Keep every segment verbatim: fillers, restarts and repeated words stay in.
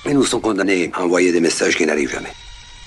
Et nous sommes condamnés à envoyer des messages qui n'arrivent jamais.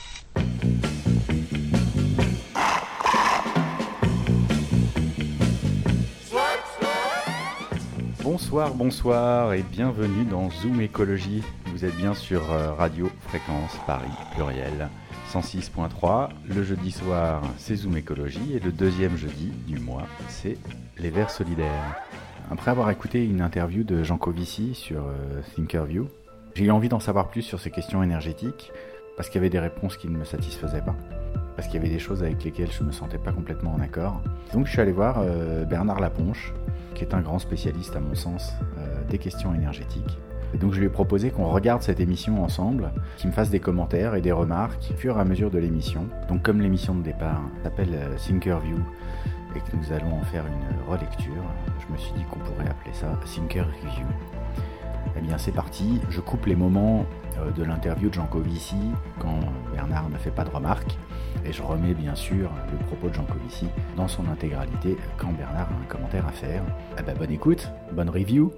Bonsoir, bonsoir et bienvenue dans Zoom Écologie. Vous êtes bien sur Radio Fréquence Paris Pluriel cent six point trois. Le jeudi soir, c'est Zoom Écologie et le deuxième jeudi du mois, c'est Les Verts Solidaires. Après avoir écouté une interview de Jean Covici sur euh, Thinkerview, j'ai eu envie d'en savoir plus sur ces questions énergétiques parce qu'il y avait des réponses qui ne me satisfaisaient pas, parce qu'il y avait des choses avec lesquelles je ne me sentais pas complètement en accord. Donc je suis allé voir euh, Bernard Laponche, qui est un grand spécialiste à mon sens euh, des questions énergétiques. Et donc je lui ai proposé qu'on regarde cette émission ensemble, qu'il me fasse des commentaires et des remarques au fur et à mesure de l'émission. Donc comme l'émission de départ s'appelle euh, Thinkerview et que nous allons en faire une relecture, je me suis dit qu'on pourrait appeler ça Thinker Review. Eh bien c'est parti, je coupe les moments euh, de l'interview de Jean Covici quand Bernard ne fait pas de remarques et je remets bien sûr le propos de Jean Covici dans son intégralité quand Bernard a un commentaire à faire. Eh ben, bonne écoute, bonne review.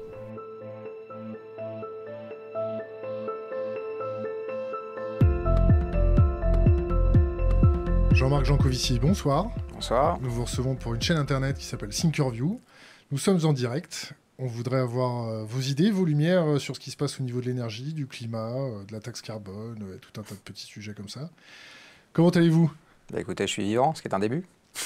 Jean-Marc Jancovici, bonsoir. Bonsoir. Nous vous recevons pour une chaîne internet qui s'appelle Thinkerview. Nous sommes en direct. On voudrait avoir euh, vos idées, vos lumières euh, sur ce qui se passe au niveau de l'énergie, du climat, euh, de la taxe carbone, euh, tout un tas de petits sujets comme ça. Comment allez-vous ? Bah écoutez, je suis vivant, ce qui est un début.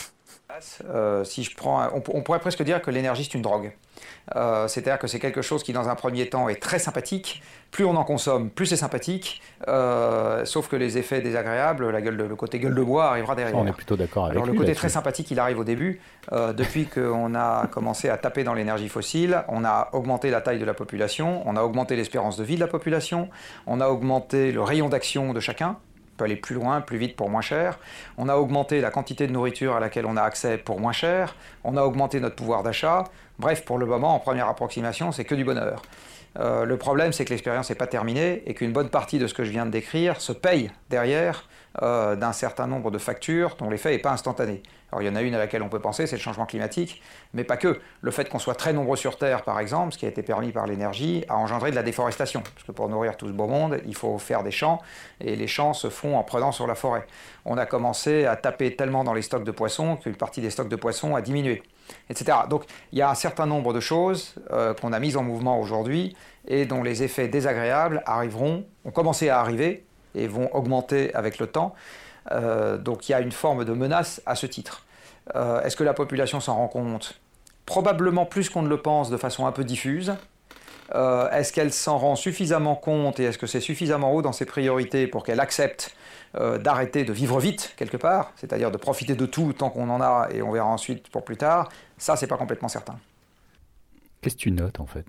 Euh, si je prends, on, on pourrait presque dire que l'énergie c'est une drogue. Euh, c'est-à-dire que c'est quelque chose qui dans un premier temps est très sympathique. Plus on en consomme, plus c'est sympathique. Euh, sauf que les effets désagréables, la gueule de, le côté gueule de bois arrivera derrière. On est plutôt d'accord avec Alors, lui. Le côté là-dessus. très sympathique, il arrive au début. Euh, depuis qu'on a commencé à taper dans l'énergie fossile, on a augmenté la taille de la population, on a augmenté l'espérance de vie de la population, on a augmenté le rayon d'action de chacun. On peut aller plus loin, plus vite pour moins cher. On a augmenté la quantité de nourriture à laquelle on a accès pour moins cher. On a augmenté notre pouvoir d'achat. Bref, pour le moment, en première approximation, c'est que du bonheur. Euh, le problème, c'est que l'expérience n'est pas terminée et qu'une bonne partie de ce que je viens de décrire se paye derrière euh, d'un certain nombre de factures dont l'effet n'est pas instantané. Alors il y en a une à laquelle on peut penser, c'est le changement climatique, mais pas que. Le fait qu'on soit très nombreux sur Terre, par exemple, ce qui a été permis par l'énergie, a engendré de la déforestation. Parce que pour nourrir tout ce beau monde, il faut faire des champs, et les champs se font en prenant sur la forêt. On a commencé à taper tellement dans les stocks de poissons qu'une partie des stocks de poissons a diminué, et cetera. Donc il y a un certain nombre de choses euh, qu'on a mises en mouvement aujourd'hui et dont les effets désagréables arriveront, ont commencé à arriver et vont augmenter avec le temps. Euh, donc il y a une forme de menace à ce titre. Euh, est-ce que la population s'en rend compte ? Probablement plus qu'on ne le pense, de façon un peu diffuse. Euh, est-ce qu'elle s'en rend suffisamment compte et est-ce que c'est suffisamment haut dans ses priorités pour qu'elle accepte euh, d'arrêter de vivre vite, quelque part, c'est-à-dire de profiter de tout tant qu'on en a et on verra ensuite pour plus tard ? Ça, c'est pas complètement certain. Qu'est-ce que tu notes en fait ?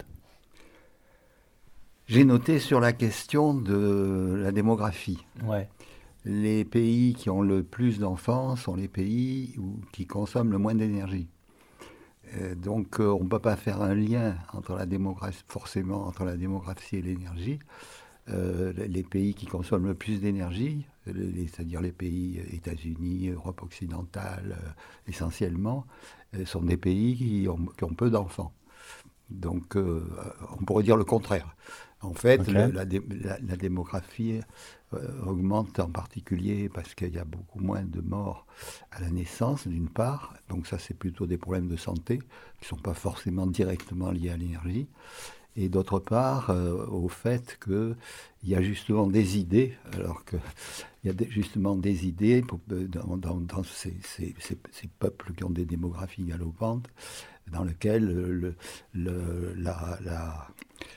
J'ai noté sur la question de la démographie. Ouais. Les pays qui ont le plus d'enfants sont les pays où, qui consomment le moins d'énergie. Euh, donc euh, on ne peut pas faire un lien entre la démographie, forcément entre la démographie et l'énergie. Euh, les pays qui consomment le plus d'énergie, les, c'est-à-dire les pays États-Unis, Europe occidentale euh, essentiellement, euh, sont des pays qui ont, qui ont peu d'enfants. Donc euh, on pourrait dire le contraire. En fait, okay. le, la, la, la démographie euh, augmente en particulier parce qu'il y a beaucoup moins de morts à la naissance, d'une part. Donc ça, c'est plutôt des problèmes de santé qui ne sont pas forcément directement liés à l'énergie. Et d'autre part, euh, au fait qu'il y a justement des idées, alors qu'il y a des, justement des idées pour, dans, dans, dans ces, ces, ces, ces peuples qui ont des démographies galopantes, dans lesquels le, le, la... la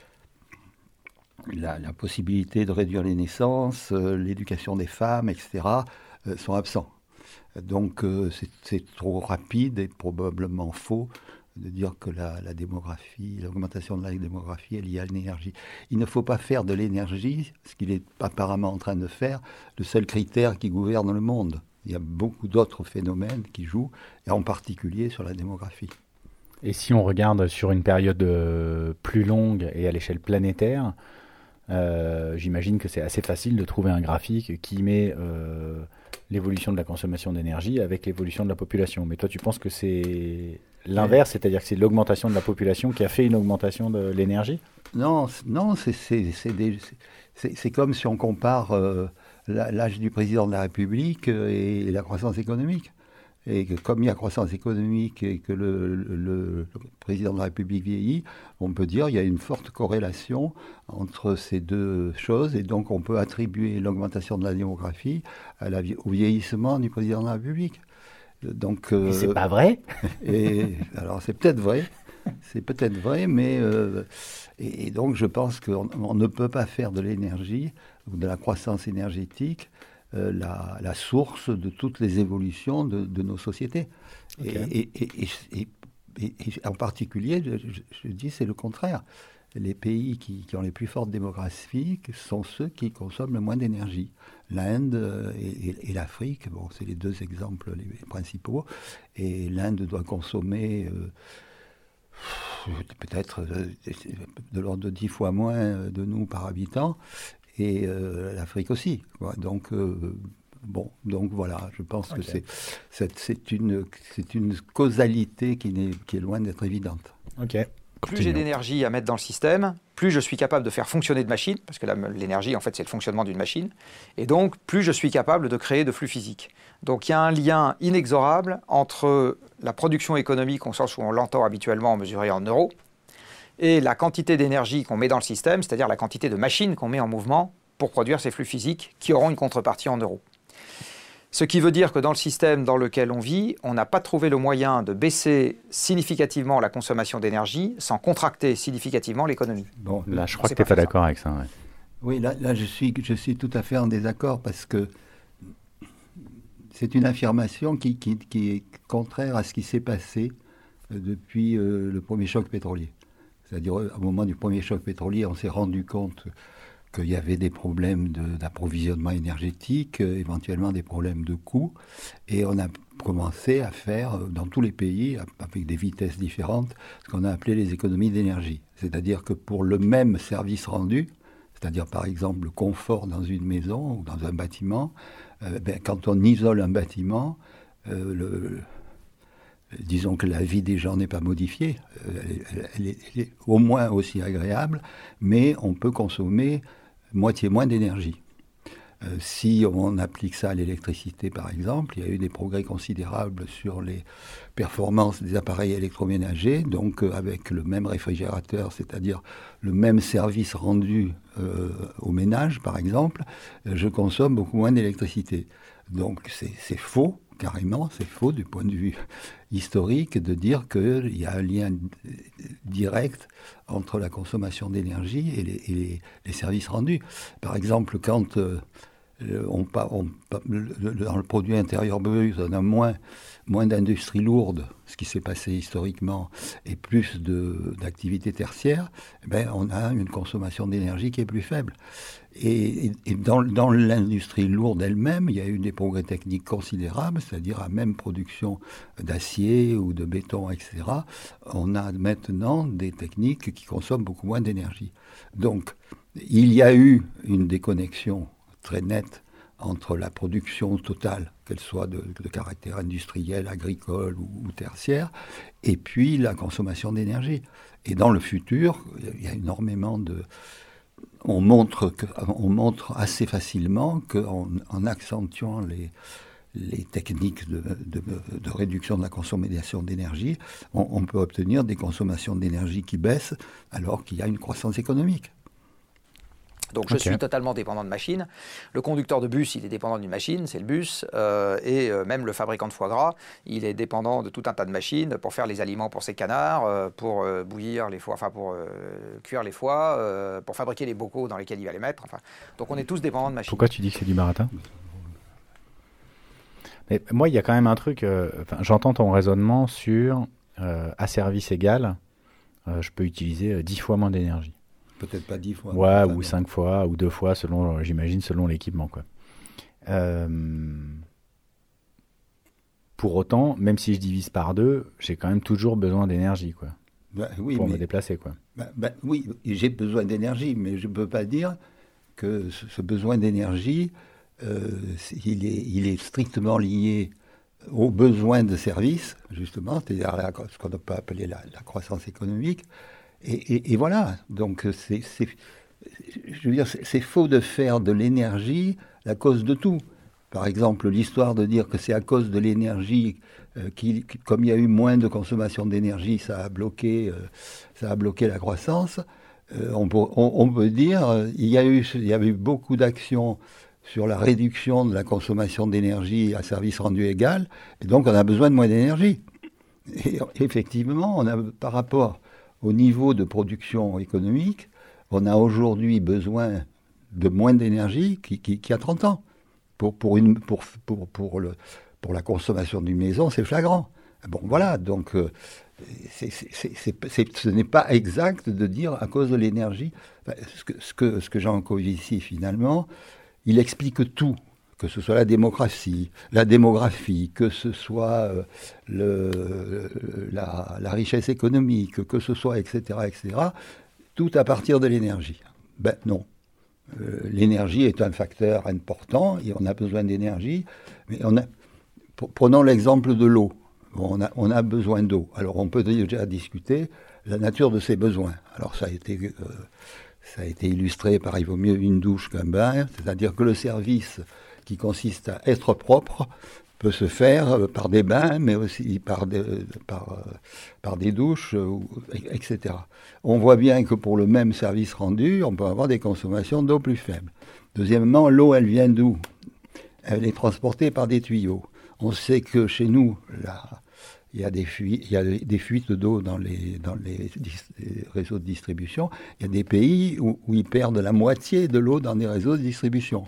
La, la possibilité de réduire les naissances, euh, l'éducation des femmes, et cetera, euh, sont absents. Donc euh, c'est, c'est trop rapide et probablement faux de dire que la, la démographie, l'augmentation de la démographie est liée à l'énergie. Il ne faut pas faire de l'énergie, ce qu'il est apparemment en train de faire, le seul critère qui gouverne le monde. Il y a beaucoup d'autres phénomènes qui jouent, et en particulier sur la démographie. Et si on regarde sur une période euh, plus longue et à l'échelle planétaire, Euh, j'imagine que c'est assez facile de trouver un graphique qui met euh, l'évolution de la consommation d'énergie avec l'évolution de la population. Mais toi, tu penses que c'est l'inverse, c'est-à-dire que c'est l'augmentation de la population qui a fait une augmentation de l'énergie ? Non, non, c'est, c'est, c'est, des, c'est, c'est comme si on compare euh, l'âge du président de la République et la croissance économique. Et que comme il y a croissance économique et que le, le, le président de la République vieillit, on peut dire qu'il y a une forte corrélation entre ces deux choses. Et donc on peut attribuer l'augmentation de la démographie à la, au vieillissement du président de la République. Donc, euh, mais c'est pas vrai. Et, alors c'est peut-être vrai. C'est peut-être vrai, mais... Euh, et, et donc je pense qu'on on ne peut pas faire de l'énergie ou de la croissance énergétique Euh, la, la source de toutes les évolutions de, de nos sociétés. Okay. Et, et, et, et, et, et en particulier, je, je, je dis, c'est le contraire. Les pays qui, qui ont les plus fortes démographies sont ceux qui consomment le moins d'énergie. L'Inde et, et, et l'Afrique, bon, c'est les deux exemples les, les principaux. Et l'Inde doit consommer euh, peut-être de l'ordre de dix fois moins de nous par habitant. Et euh, l'Afrique aussi. Quoi. Donc, euh, bon, donc voilà, je pense okay. que c'est, c'est, c'est, une, c'est une causalité qui, n'est, qui est loin d'être évidente. Ok. Plus j'ai d'énergie à mettre dans le système, plus je suis capable de faire fonctionner de machines, parce que la, l'énergie, en fait, c'est le fonctionnement d'une machine, et donc plus je suis capable de créer de flux physiques. Donc il y a un lien inexorable entre la production économique, au sens où on l'entend habituellement mesurée en euros, et la quantité d'énergie qu'on met dans le système, c'est-à-dire la quantité de machines qu'on met en mouvement pour produire ces flux physiques qui auront une contrepartie en euros. Ce qui veut dire que dans le système dans lequel on vit, on n'a pas trouvé le moyen de baisser significativement la consommation d'énergie sans contracter significativement l'économie. Bon, là, je crois que tu n'es pas, pas d'accord avec ça. Ouais. Oui, là, là je, suis, je suis tout à fait en désaccord parce que c'est une affirmation qui, qui, qui est contraire à ce qui s'est passé depuis euh, le premier choc pétrolier. C'est-à-dire, au moment du premier choc pétrolier, on s'est rendu compte qu'il y avait des problèmes de, d'approvisionnement énergétique, euh, éventuellement des problèmes de coûts. Et on a commencé à faire, dans tous les pays, avec des vitesses différentes, ce qu'on a appelé les économies d'énergie. C'est-à-dire que pour le même service rendu, c'est-à-dire par exemple le confort dans une maison ou dans un bâtiment, euh, ben, quand on isole un bâtiment, euh, le... disons que la vie des gens n'est pas modifiée, elle, elle, est, elle est au moins aussi agréable, mais on peut consommer moitié moins d'énergie. Euh, si on applique ça à l'électricité, par exemple, il y a eu des progrès considérables sur les performances des appareils électroménagers, donc euh, avec le même réfrigérateur, c'est-à-dire le même service rendu euh, au ménage, par exemple, euh, je consomme beaucoup moins d'électricité. Donc c'est, c'est faux. Carrément, c'est faux du point de vue historique de dire qu'il y a un lien direct entre la consommation d'énergie et les, et les, les services rendus. Par exemple, quand euh, on, on, le, dans le produit intérieur brut, on a moins, moins d'industries lourdes, ce qui s'est passé historiquement, et plus de, d'activités tertiaires, eh ben, on a une consommation d'énergie qui est plus faible. Et, et dans, dans l'industrie lourde elle-même, il y a eu des progrès techniques considérables, c'est-à-dire à même production d'acier ou de béton, et cetera. On a maintenant des techniques qui consomment beaucoup moins d'énergie. Donc, il y a eu une déconnexion très nette entre la production totale, qu'elle soit de, de caractère industriel, agricole ou, ou tertiaire, et puis la consommation d'énergie. Et dans le futur, il y a énormément de... On montre, que, on montre assez facilement qu'en en accentuant les, les techniques de, de, de réduction de la consommation d'énergie, on, on peut obtenir des consommations d'énergie qui baissent alors qu'il y a une croissance économique. Donc je okay. suis totalement dépendant de machines. Le conducteur de bus, il est dépendant d'une machine, c'est le bus. Euh, et euh, même le fabricant de foie gras, il est dépendant de tout un tas de machines pour faire les aliments pour ses canards, euh, pour euh, bouillir les foies, enfin pour euh, cuire les foies, euh, pour fabriquer les bocaux dans lesquels il va les mettre. Enfin, donc on est tous dépendants de machines. Pourquoi tu dis que c'est du baratin ? Mais moi, il y a quand même un truc. Euh, j'entends ton raisonnement sur euh, à service égal, euh, je peux utiliser euh, dix fois moins d'énergie. Peut-être pas dix fois. Ouais, ou cinq fois, ou deux fois, selon, j'imagine, selon l'équipement, quoi. Euh, pour autant, même si je divise par deux, j'ai quand même toujours besoin d'énergie, quoi. Bah, oui, pour mais, me déplacer, quoi. Bah, bah, oui, j'ai besoin d'énergie, mais je ne peux pas dire que ce, ce besoin d'énergie, euh, il, est, il est strictement lié aux besoins de services, justement, c'est-à-dire la, ce qu'on peut appeler la, la croissance économique. Et, et, et voilà, donc c'est, c'est, je veux dire, c'est, c'est faux de faire de l'énergie la cause de tout. Par exemple, l'histoire de dire que c'est à cause de l'énergie, euh, qu'il, comme il y a eu moins de consommation d'énergie, ça a bloqué, euh, ça a bloqué la croissance. Euh, on, peut, on, on peut dire, euh, il y a eu, il y a eu beaucoup d'actions sur la réduction de la consommation d'énergie à service rendu égal, et donc on a besoin de moins d'énergie. Et effectivement, on a, par rapport au niveau de production économique, on a aujourd'hui besoin de moins d'énergie qu'il qui, qui y a trente ans. Pour, pour, une, pour, pour, pour, le, pour la consommation d'une maison, c'est flagrant. Bon, voilà, donc euh, c'est, c'est, c'est, c'est, ce n'est pas exact de dire à cause de l'énergie. Enfin, ce que, ce que, ce que Jean Covici, finalement, il explique tout, que ce soit la démocratie, la démographie, que ce soit euh, le, la, la richesse économique, que ce soit, et cetera, et cetera, tout à partir de l'énergie. Ben non. Euh, l'énergie est un facteur important, et on a besoin d'énergie, mais on a, prenons l'exemple de l'eau. Bon, on, a, on a besoin d'eau. Alors on peut déjà discuter la nature de ces besoins. Alors ça a été, euh, ça a été illustré par il vaut mieux une douche qu'un bain, c'est-à-dire que le service qui consiste à être propre peut se faire par des bains, mais aussi par des, par, par des douches, et cetera. On voit bien que pour le même service rendu, on peut avoir des consommations d'eau plus faibles. Deuxièmement, l'eau, elle vient d'où ? Elle est transportée par des tuyaux. On sait que chez nous, là, il y a des fuites, il y a des fuites d'eau dans les, dans les, les réseaux de distribution. Il y a des pays où, où ils perdent la moitié de l'eau dans des réseaux de distribution.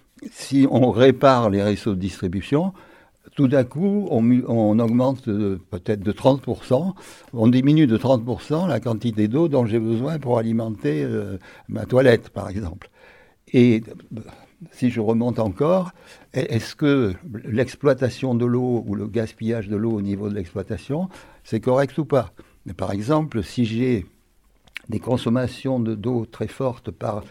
Si on répare les réseaux de distribution, tout d'un coup, on, on augmente de, peut-être de trente pour cent, on diminue de trente pour cent la quantité d'eau dont j'ai besoin pour alimenter euh, ma toilette, par exemple. Et si je remonte encore, est-ce que l'exploitation de l'eau ou le gaspillage de l'eau au niveau de l'exploitation, c'est correct ou pas ? Par exemple, si j'ai des consommations de, d'eau très fortes par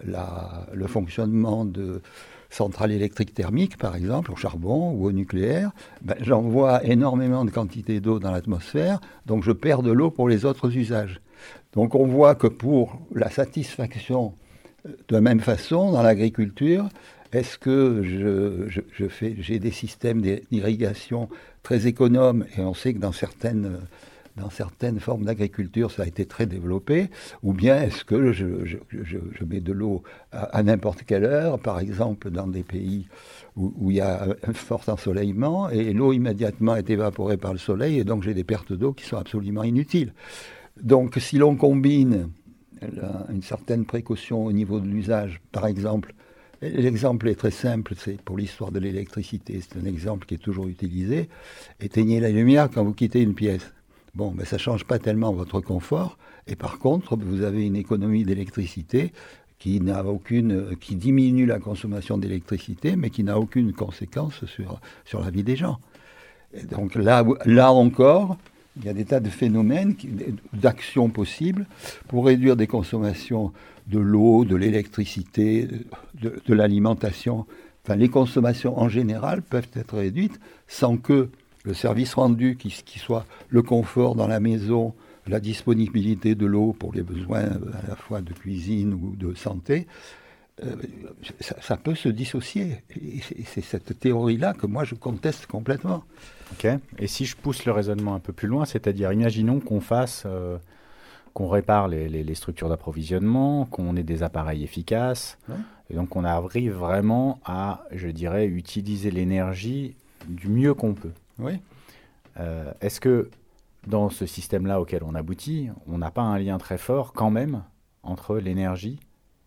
la, le fonctionnement de centrales électriques thermiques, par exemple, au charbon ou au nucléaire, ben, j'envoie énormément de quantité d'eau dans l'atmosphère, donc je perds de l'eau pour les autres usages. Donc on voit que pour la satisfaction, de la même façon, dans l'agriculture, est-ce que je, je, je fais, j'ai des systèmes d'irrigation très économes, et on sait que dans certaines... Dans certaines formes d'agriculture, ça a été très développé, ou bien est-ce que je, je, je, je mets de l'eau à, à n'importe quelle heure, par exemple dans des pays où, où il y a un fort ensoleillement, et l'eau immédiatement est évaporée par le soleil, et donc j'ai des pertes d'eau qui sont absolument inutiles. Donc si l'on combine la, une certaine précaution au niveau de l'usage, par exemple, l'exemple est très simple, c'est pour l'histoire de l'électricité, c'est un exemple qui est toujours utilisé, éteignez la lumière quand vous quittez une pièce. Bon, ben ça ne change pas tellement votre confort, et par contre, vous avez une économie d'électricité qui n'a aucune, qui diminue la consommation d'électricité, mais qui n'a aucune conséquence sur, sur la vie des gens. Et donc là, là encore, il y a des tas de phénomènes, qui, d'actions possibles pour réduire des consommations de l'eau, de l'électricité, de, de l'alimentation. Enfin, les consommations en général peuvent être réduites sans que le service rendu, qui, qui soit le confort dans la maison, la disponibilité de l'eau pour les besoins à la fois de cuisine ou de santé, euh, ça, ça peut se dissocier. Et c'est, c'est cette théorie-là que moi je conteste complètement. Ok. Et si je pousse le raisonnement un peu plus loin, c'est-à-dire, imaginons qu'on fasse, euh, qu'on répare les, les, les structures d'approvisionnement, qu'on ait des appareils efficaces, ouais. Et donc on arrive vraiment à, je dirais, utiliser l'énergie du mieux qu'on peut. Oui. Euh, est-ce que dans ce système-là auquel on aboutit, on n'a pas un lien très fort quand même entre l'énergie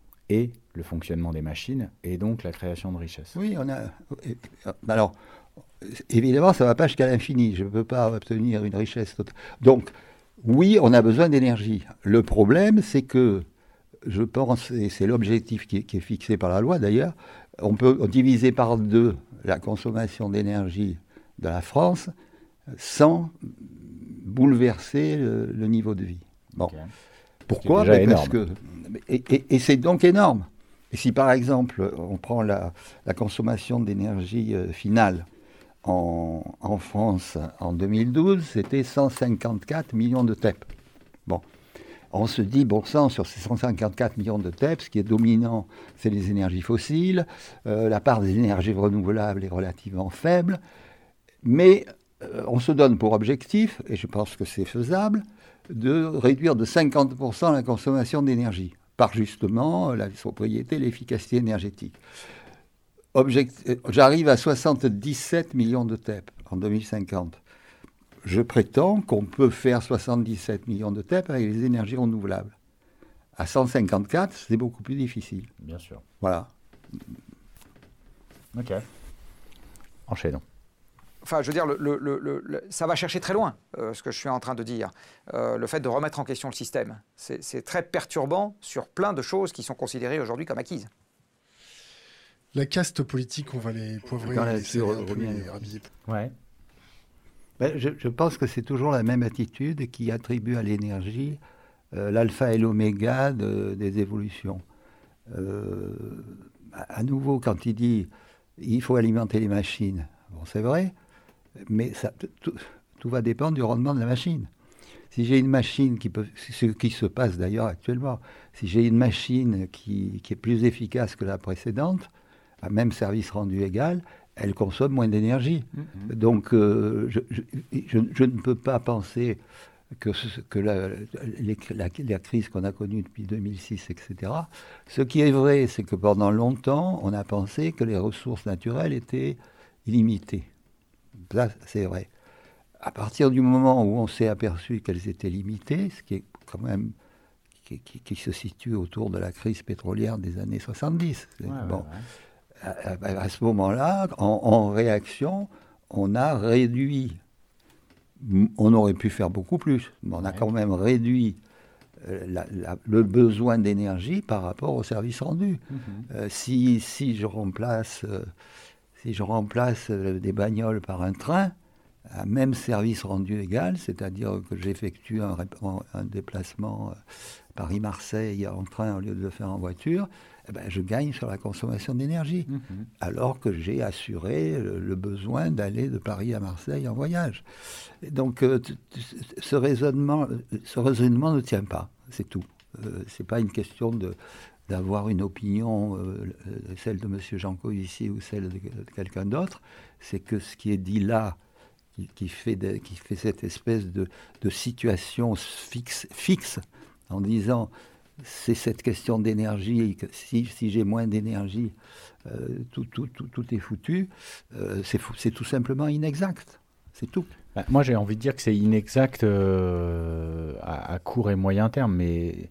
et le fonctionnement des machines et donc la création de richesse ? Oui, on a. Alors, évidemment, ça ne va pas jusqu'à l'infini. Je ne peux pas obtenir une richesse totale. Donc, oui, on a besoin d'énergie. Le problème, c'est que, je pense, et c'est l'objectif qui est, qui est fixé par la loi d'ailleurs, on peut diviser par deux la consommation d'énergie de la France sans bouleverser le, le niveau de vie. Bon. Okay. Pourquoi ? Ben parce que, et, et, et c'est donc énorme. Et si par exemple on prend la, la consommation d'énergie euh, finale en, en France en deux mille douze, c'était cent cinquante-quatre millions de T E P. Bon, on se dit, bon sang, sur ces cent cinquante-quatre millions de T E P, ce qui est dominant, c'est les énergies fossiles, euh, la part des énergies renouvelables est relativement faible, mais euh, on se donne pour objectif, et je pense que c'est faisable, de réduire de cinquante pour cent la consommation d'énergie, par justement la sobriété, l'efficacité énergétique. Object... J'arrive à soixante-dix-sept millions de T E P en deux mille cinquante. Je prétends qu'on peut faire soixante-dix-sept millions de T E P avec les énergies renouvelables. À cent cinquante-quatre, c'est beaucoup plus difficile. Bien sûr. Voilà. Ok. Enchaînons. Enfin, je veux dire, le, le, le, le, ça va chercher très loin, euh, ce que je suis en train de dire. Euh, le fait de remettre en question le système, c'est, c'est très perturbant sur plein de choses qui sont considérées aujourd'hui comme acquises. La caste politique, on va les poivrer, les, sur, un peu les rhabiller. Ouais. Ben, je, je pense que c'est toujours la même attitude qui attribue à l'énergie euh, l'alpha et l'oméga de, des évolutions. Euh, à, à nouveau, quand il dit il faut alimenter les machines, bon, c'est vrai, mais ça, tout, tout va dépendre du rendement de la machine. Si j'ai une machine qui peut, ce qui se passe d'ailleurs actuellement, si j'ai une machine qui, qui est plus efficace que la précédente, à même service rendu égal, elle consomme moins d'énergie. Mmh. Donc, euh, je, je, je, je ne peux pas penser que, ce, que la, les, la, la crise qu'on a connue depuis deux mille six, et cetera. Ce qui est vrai, c'est que pendant longtemps, on a pensé que les ressources naturelles étaient illimitées. Ça, c'est vrai. À partir du moment où on s'est aperçu qu'elles étaient limitées, ce qui est quand même qui, qui, qui se situe autour de la crise pétrolière des années soixante-dix. Ouais, bon. Ouais, ouais. À, à, à ce moment-là, en, en réaction, on a réduit. On aurait pu faire beaucoup plus, mais on a quand même réduit euh, la, la, le besoin d'énergie par rapport au service rendu. Mm-hmm. Euh, si, si je remplace, euh, si je remplace euh, des bagnoles par un train, à même service rendu égal, c'est-à-dire que j'effectue un, un, un déplacement euh, Paris-Marseille en train au lieu de le faire en voiture, eh ben, je gagne sur la consommation d'énergie, mmh. alors que j'ai assuré le, le besoin d'aller de Paris à Marseille en voyage. Et donc, euh, t- t- ce, raisonnement, ce raisonnement ne tient pas, c'est tout. Euh, ce n'est pas une question de, d'avoir une opinion, euh, celle de M. Janco ici ou celle de, de quelqu'un d'autre, c'est que ce qui est dit là, qui, qui, fait, de, qui fait cette espèce de, de situation fixe, fixe, en disant... c'est cette question d'énergie, que si, si j'ai moins d'énergie, euh, tout, tout, tout, tout est foutu, euh, c'est, fou, c'est tout simplement inexact, c'est tout. Bah, moi j'ai envie de dire que c'est inexact euh, à, à court et moyen terme, mais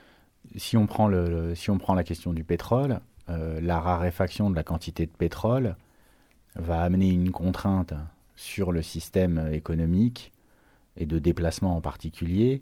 si on prend, le, le, si on prend la question du pétrole, euh, la raréfaction de la quantité de pétrole va amener une contrainte sur le système économique et de déplacement en particulier,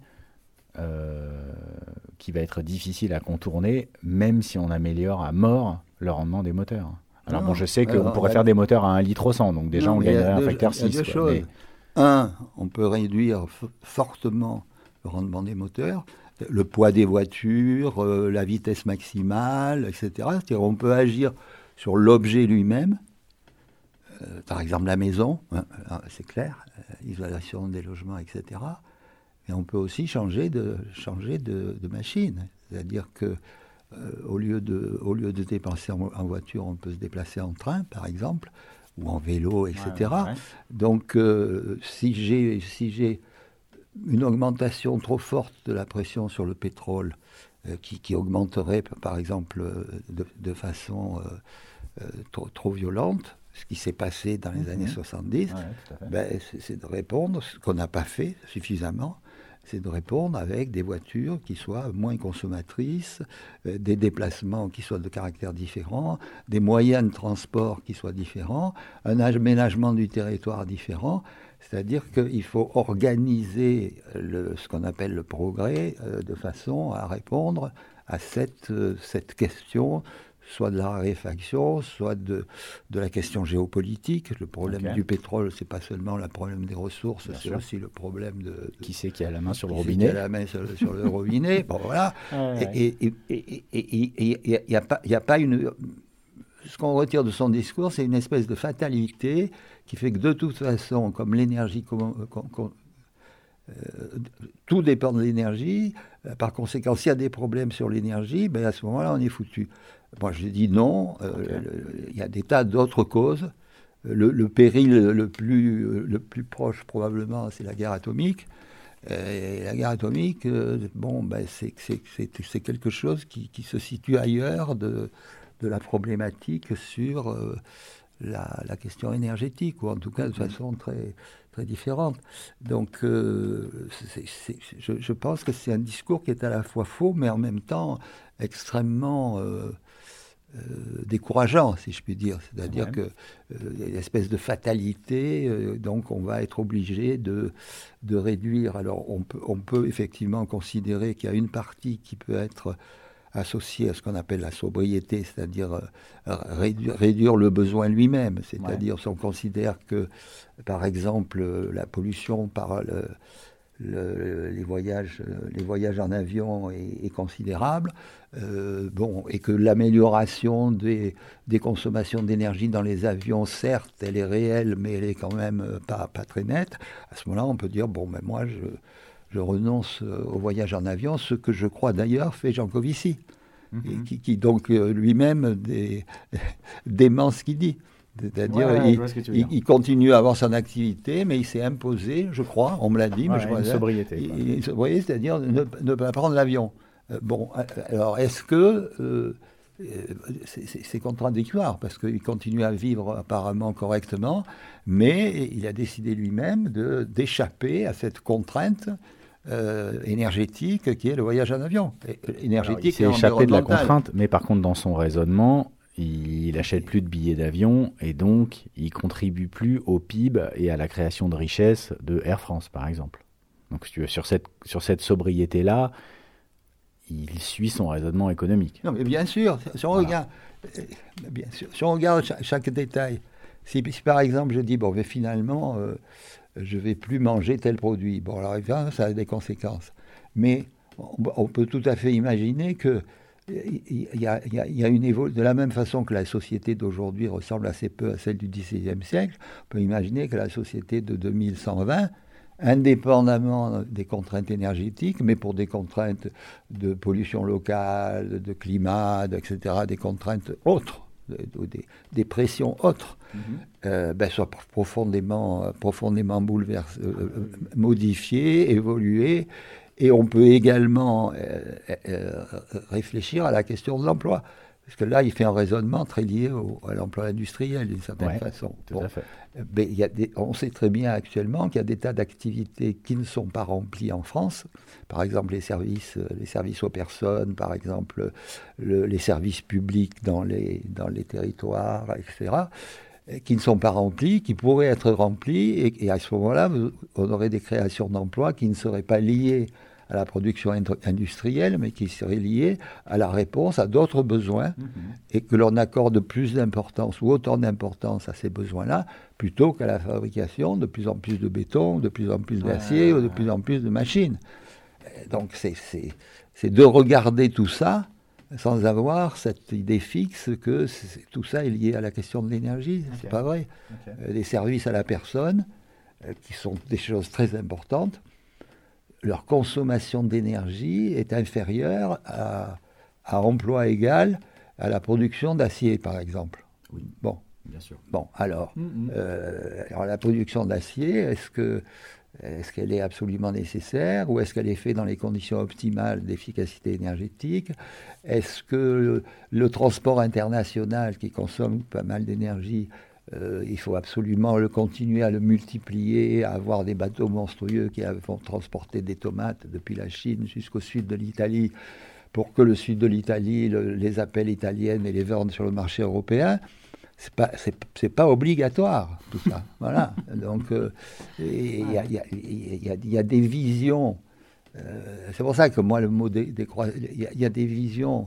Euh, qui va être difficile à contourner, même si on améliore à mort le rendement des moteurs. Alors non, bon, je sais qu'on alors, pourrait elle... faire des moteurs à un litre au cent, donc déjà non, on gagnerait un facteur six. Il y a deux quoi, choses. Mais... Un, on peut réduire f- fortement le rendement des moteurs, le poids des voitures, euh, la vitesse maximale, et cetera. C'est-à-dire on peut agir sur l'objet lui-même, euh, par exemple la maison, hein, c'est clair, euh, isolation des logements, et cetera. Et on peut aussi changer de, changer de, de machine. C'est-à-dire qu'au euh, lieu, de, au lieu de dépenser en, en voiture, on peut se déplacer en train, par exemple, ou en vélo, et cetera. Ouais, ouais. Donc, euh, si, j'ai, si j'ai une augmentation trop forte de la pression sur le pétrole, euh, qui, qui augmenterait, par exemple, de, de façon euh, euh, trop, trop violente, ce qui s'est passé dans les mmh. années soixante-dix, ouais, ben, c'est, c'est de répondre, ce qu'on n'a pas fait suffisamment, c'est de répondre avec des voitures qui soient moins consommatrices, euh, des déplacements qui soient de caractère différent, des moyens de transport qui soient différents, un aménagement du territoire différent. C'est-à-dire qu'il faut organiser le, ce qu'on appelle le progrès euh, de façon à répondre à cette, euh, cette question, soit de la raréfaction, soit de, de la question géopolitique. Le problème okay. du pétrole, c'est pas seulement le problème des ressources, Bien c'est sûr. aussi le problème de, de... Qui c'est qui a la main sur le qui robinet Qui a la main sur le, sur le robinet, bon voilà. Ouais, et il n'y a, a pas une... ce qu'on retire de son discours, c'est une espèce de fatalité qui fait que de toute façon, comme l'énergie, comme, comme, comme, euh, tout dépend de l'énergie. Par conséquent, s'il y a des problèmes sur l'énergie, ben à ce moment-là, on est foutu. Moi, je dis non. Il euh, okay. y a des tas d'autres causes. Le, le péril le plus, le plus proche, probablement, c'est la guerre atomique. Et la guerre atomique, euh, bon, ben, c'est, c'est, c'est, c'est quelque chose qui, qui se situe ailleurs de, de la problématique sur euh, la, la question énergétique, ou en tout cas de façon très, très différente. Donc, euh, c'est, c'est, je, je pense que c'est un discours qui est à la fois faux, mais en même temps extrêmement euh, euh, décourageant, si je puis dire. C'est-à-dire ouais. que euh, y a une espèce de fatalité, euh, donc on va être obligé de, de réduire. Alors, on peut, on peut effectivement considérer qu'il y a une partie qui peut être associé à ce qu'on appelle la sobriété, c'est-à-dire euh, réduire, réduire le besoin lui-même. C'est-à-dire ouais. si on considère que, par exemple, la pollution par le, le, les, voyages, les voyages en avion est, est considérable, euh, bon, et que l'amélioration des, des consommations d'énergie dans les avions, certes, elle est réelle, mais elle est quand même pas, pas très nette, à ce moment-là, on peut dire, bon, ben moi, je... je renonce au voyage en avion, ce que je crois d'ailleurs fait Jancovici, mm-hmm. et qui, qui donc euh, lui-même dé, dément ce qu'il dit. C'est-à-dire ouais, il, il, il continue à avoir son activité, mais il s'est imposé, je crois, on me l'a dit, ouais, mais je crois une sobriété. Il, il, sobriété, c'est-à-dire ne, ne pas prendre l'avion. Euh, bon, alors est-ce que euh, c'est, c'est, c'est contradictoire, parce qu'il continue à vivre apparemment correctement, mais il a décidé lui-même de, d'échapper à cette contrainte Euh, énergétique qui est le voyage en avion. Énergétique. Alors, il s'est échappé de la contrainte, mais par contre dans son raisonnement, il n'achète plus de billets d'avion et donc il contribue plus au P I B et à la création de richesses de Air France par exemple. Donc si tu veux, sur cette, sur cette sobriété-là, il suit son raisonnement économique. Non mais bien sûr, si on, voilà. regarde, bien sûr, si on regarde chaque, chaque détail, si, si par exemple je dis, bon mais finalement... Euh, je ne vais plus manger tel produit. Bon, alors évidemment, ça a des conséquences. Mais on, on peut tout à fait imaginer que il y, y, y a une évolution. De la même façon que la société d'aujourd'hui ressemble assez peu à celle du dix-septième siècle, on peut imaginer que la société de deux mille cent vingt, indépendamment des contraintes énergétiques, mais pour des contraintes de pollution locale, de climat, et cetera, des contraintes autres, Des, des pressions autres, mm-hmm. euh, ben, soit profondément, profondément bouleversées, euh, modifiées, évoluées. Et on peut également euh, euh, réfléchir à la question de l'emploi. Parce que là, il fait un raisonnement très lié au, à l'emploi industriel, d'une certaine ouais, façon. Tout bon. à fait. Mais il y a des, on sait très bien actuellement qu'il y a des tas d'activités qui ne sont pas remplies en France. Par exemple, les services, les services aux personnes, par exemple, le, les services publics dans les, dans les territoires, et cetera, qui ne sont pas remplis, qui pourraient être remplis. Et, et à ce moment-là, on aurait des créations d'emplois qui ne seraient pas liées à la production industrielle, mais qui serait liée à la réponse à d'autres besoins, mmh. et que l'on accorde plus d'importance ou autant d'importance à ces besoins-là, plutôt qu'à la fabrication de plus en plus de béton, de plus en plus d'acier, ouais. ou de plus en plus de machines. Donc c'est, c'est, c'est de regarder tout ça sans avoir cette idée fixe que c'est, tout ça est lié à la question de l'énergie. Okay. C'est pas vrai. Okay. Les services à la personne, qui sont des choses très importantes, leur consommation d'énergie est inférieure à, à emploi égal à la production d'acier, par exemple. Oui, bon. Bien sûr. Bon, alors, mm-hmm. euh, alors la production d'acier, est-ce que, est-ce qu'elle est absolument nécessaire ou est-ce qu'elle est faite dans les conditions optimales d'efficacité énergétique? Est-ce que le, le transport international, qui consomme pas mal d'énergie, Euh, il faut absolument le continuer à le multiplier, à avoir des bateaux monstrueux qui vont transporter des tomates depuis la Chine jusqu'au sud de l'Italie, pour que le sud de l'Italie le, les appelle italiennes et les vende sur le marché européen. C'est pas, c'est, c'est pas obligatoire, tout ça. Voilà. Donc, euh, il y, y, y, y, y a des visions. Euh, c'est pour ça que moi, le mot des, des il y, y a des visions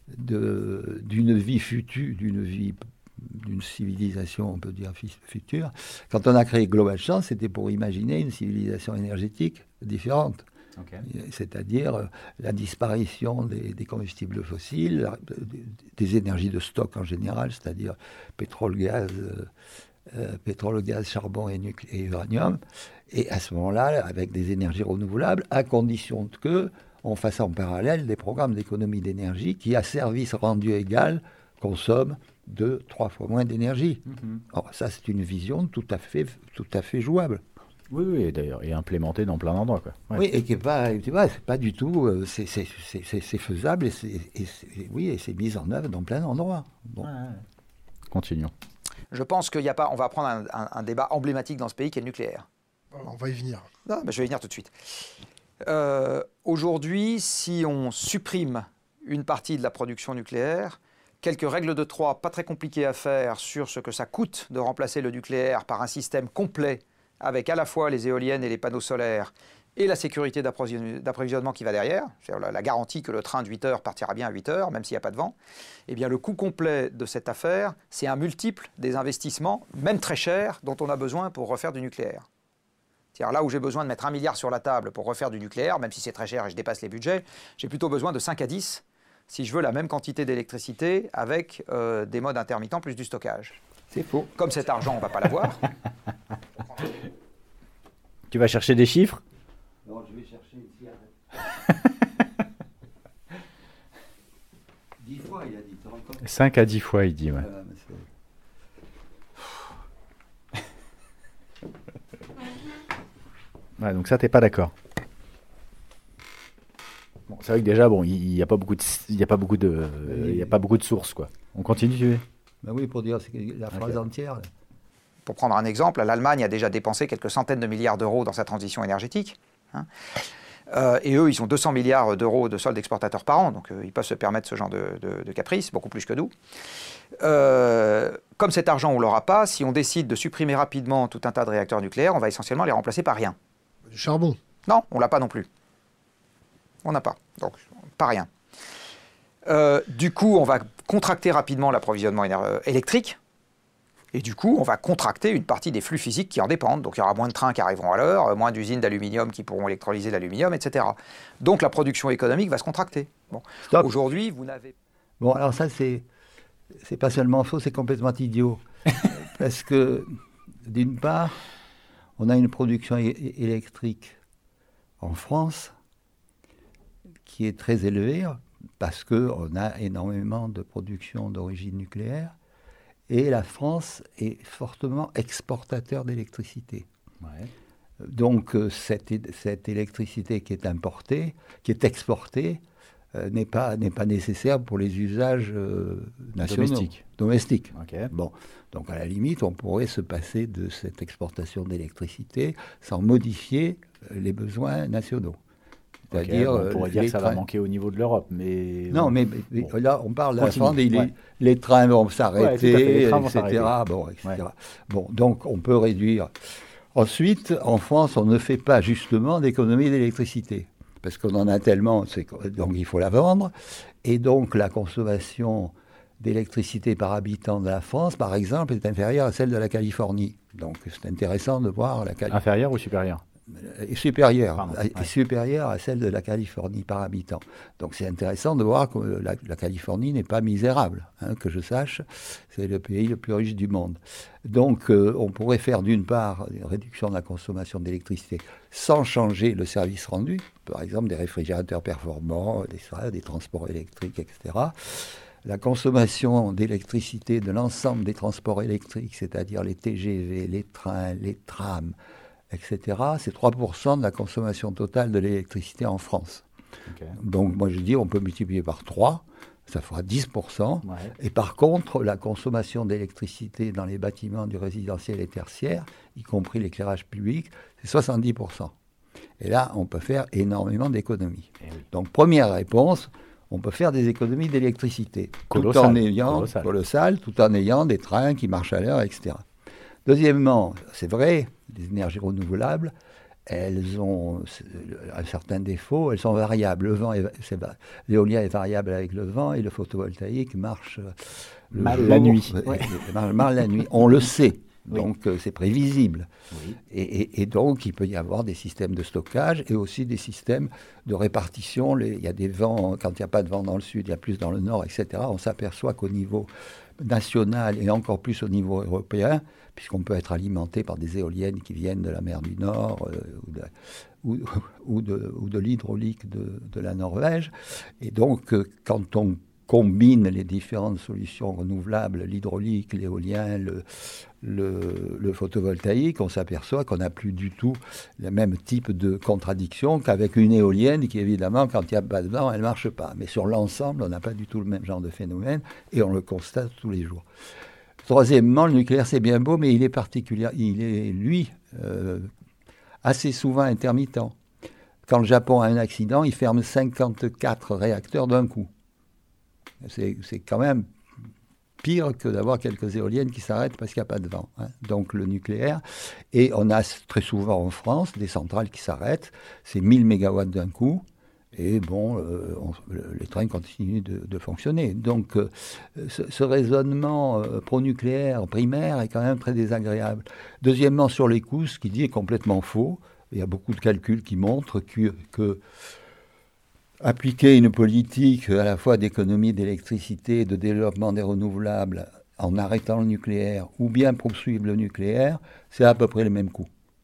de, d'une vie future, d'une vie d'une civilisation, on peut dire, future. Quand on a créé Global Chance, c'était pour imaginer une civilisation énergétique différente. Okay. C'est-à-dire euh, la disparition des, des combustibles fossiles, la, des, des énergies de stock en général, c'est-à-dire pétrole, gaz, euh, euh, pétrole, gaz, charbon et, nuclé- et uranium, et à ce moment-là, avec des énergies renouvelables, à condition que on fasse en parallèle des programmes d'économie d'énergie qui, à service rendu égal, consomment deux, trois fois moins d'énergie. Mm-hmm. Alors ça, c'est une vision tout à fait, tout à fait jouable. Oui, oui, d'ailleurs, et implémenté dans plein d'endroits, quoi. Ouais. Oui, et qui n'est pas, tu vois, c'est pas du tout, euh, c'est, c'est, c'est, c'est, c'est faisable, et, c'est, et c'est, oui, et c'est mis en œuvre dans plein d'endroits. Bon. Ouais, ouais. Continuons. Je pense qu'il y a pas, on va prendre un, un, un débat emblématique dans ce pays qui est le nucléaire. On va y venir. Non, mais je vais y venir tout de suite. Euh, aujourd'hui, si on supprime une partie de la production nucléaire, quelques règles de trois pas très compliquées à faire sur ce que ça coûte de remplacer le nucléaire par un système complet avec à la fois les éoliennes et les panneaux solaires et la sécurité d'approvisionnement qui va derrière, c'est-à-dire la, la garantie que le train de huit heures partira bien à huit heures, même s'il n'y a pas de vent, eh bien le coût complet de cette affaire, c'est un multiple des investissements, même très chers, dont on a besoin pour refaire du nucléaire. C'est-à-dire là où j'ai besoin de mettre un milliard sur la table pour refaire du nucléaire, même si c'est très cher et je dépasse les budgets, j'ai plutôt besoin de cinq à dix si je veux la même quantité d'électricité avec euh, des modes intermittents plus du stockage. C'est faux. Comme cet argent, on ne va pas l'avoir. Tu vas chercher des chiffres ? Non, je vais chercher ici. dix fois, il a dit. cinq à dix fois, il dit, ouais. Euh, Ouais, donc ça, t'es pas d'accord. Bon, c'est vrai que déjà, bon, il n'y a pas beaucoup de, il y a pas beaucoup de, il y a pas beaucoup de sources, quoi. On continue, tu veux ? Ben oui, pour dire c'est la phrase okay. entière. Là. Pour prendre un exemple, l'Allemagne a déjà dépensé quelques centaines de milliards d'euros dans sa transition énergétique. Hein. Euh, et eux, ils ont deux cents milliards d'euros de solde exportateurs par an, donc euh, ils peuvent se permettre ce genre de, de, de caprice, beaucoup plus que nous. Euh, comme cet argent, on ne l'aura pas, si on décide de supprimer rapidement tout un tas de réacteurs nucléaires, on va essentiellement les remplacer par rien. Du charbon. Non, on ne l'a pas non plus. On n'a pas, donc pas rien. Euh, du coup, on va contracter rapidement l'approvisionnement éner- électrique, et du coup, on va contracter une partie des flux physiques qui en dépendent. Donc il y aura moins de trains qui arriveront à l'heure, moins d'usines d'aluminium qui pourront électrolyser l'aluminium, et cetera. Donc la production économique va se contracter. Bon. Aujourd'hui, vous n'avez... Bon, alors ça, c'est, c'est pas seulement faux, c'est complètement idiot. Parce que, d'une part, on a une production é- électrique en France qui est très élevée, parce qu'on a énormément de production d'origine nucléaire, et la France est fortement exportateur d'électricité. Ouais. Donc cette, cette électricité qui est importée, qui est exportée, euh, n'est pas, n'est pas nécessaire pour les usages euh, nationaux. Domestiques. Domestiques. Okay. Bon, donc à la limite, on pourrait se passer de cette exportation d'électricité sans modifier les besoins nationaux. C'est-à-dire, okay, bon, on pourrait dire que ça trains... va manquer au niveau de l'Europe, mais... Non, mais, mais bon. Là, on parle de la France, ouais. les, les trains vont s'arrêter, ouais, les trains et cetera. Vont bon, et cetera. Ouais. Bon, donc, on peut réduire. Ensuite, en France, on ne fait pas justement d'économie d'électricité, parce qu'on en a tellement, c'est, donc il faut la vendre, et donc la consommation d'électricité par habitant de la France, par exemple, est inférieure à celle de la Californie. Donc, c'est intéressant de voir la Californie. Inférieure ou supérieure ? Est supérieure, Pardon, est ouais. supérieure à celle de la Californie par habitant. Donc c'est intéressant de voir que la, la Californie n'est pas misérable, hein, que je sache, c'est le pays le plus riche du monde. Donc euh, on pourrait faire d'une part une réduction de la consommation d'électricité sans changer le service rendu, par exemple des réfrigérateurs performants, des, des transports électriques, et cetera. La consommation d'électricité de l'ensemble des transports électriques, c'est-à-dire les T G V, les trains, les trams, et cetera, c'est trois pour cent de la consommation totale de l'électricité en France. Okay. Donc, moi, je dis, on peut multiplier par trois, ça fera dix pour cent. Ouais. Et par contre, la consommation d'électricité dans les bâtiments du résidentiel et tertiaire, y compris l'éclairage public, c'est soixante-dix pour cent. Et là, on peut faire énormément d'économies. Eh oui. Donc, première réponse, on peut faire des économies d'électricité. Colossal. Tout en ayant, Colossal. Colossal, tout en ayant des trains qui marchent à l'heure, et cetera. Deuxièmement, c'est vrai, les énergies renouvelables, elles ont un certain défaut, elles sont variables. Le vent est, c'est, l'éolien est variable avec le vent et le photovoltaïque marche le mal jour, la nuit. Ouais, mal, mal la nuit. On le sait. Donc oui. euh, c'est prévisible. Oui. Et, et, et donc il peut y avoir des systèmes de stockage et aussi des systèmes de répartition. Les, il y a des vents, quand il n'y a pas de vent dans le sud, il y a plus dans le nord, et cetera. On s'aperçoit qu'au niveau national et encore plus au niveau européen, puisqu'on peut être alimenté par des éoliennes qui viennent de la mer du Nord euh, ou de, ou, ou de, ou de l'hydraulique de, de la Norvège. Et donc, euh, quand on combine les différentes solutions renouvelables, l'hydraulique, l'éolien, le, le, le photovoltaïque, on s'aperçoit qu'on n'a plus du tout le même type de contradiction qu'avec une éolienne qui, évidemment, quand il n'y a pas de vent, elle ne marche pas. Mais sur l'ensemble, on n'a pas du tout le même genre de phénomène et on le constate tous les jours. Troisièmement, le nucléaire, c'est bien beau, mais il est particulier. Il est, lui, euh, assez souvent intermittent. Quand le Japon a un accident, il ferme cinquante-quatre réacteurs d'un coup. C'est, c'est quand même pire que d'avoir quelques éoliennes qui s'arrêtent parce qu'il n'y a pas de vent. Hein. Donc le nucléaire, et on a très souvent en France des centrales qui s'arrêtent, c'est mille mégawatts d'un coup, et bon, euh, on, les trains continuent de, de fonctionner. Donc euh, ce, ce raisonnement euh, pro-nucléaire primaire est quand même très désagréable. Deuxièmement, sur les coûts, ce qu'il dit est complètement faux. Il y a beaucoup de calculs qui montrent que... que appliquer une politique à la fois d'économie d'électricité, de développement des renouvelables en arrêtant le nucléaire ou bien poursuivre le nucléaire, c'est à peu près le même coût.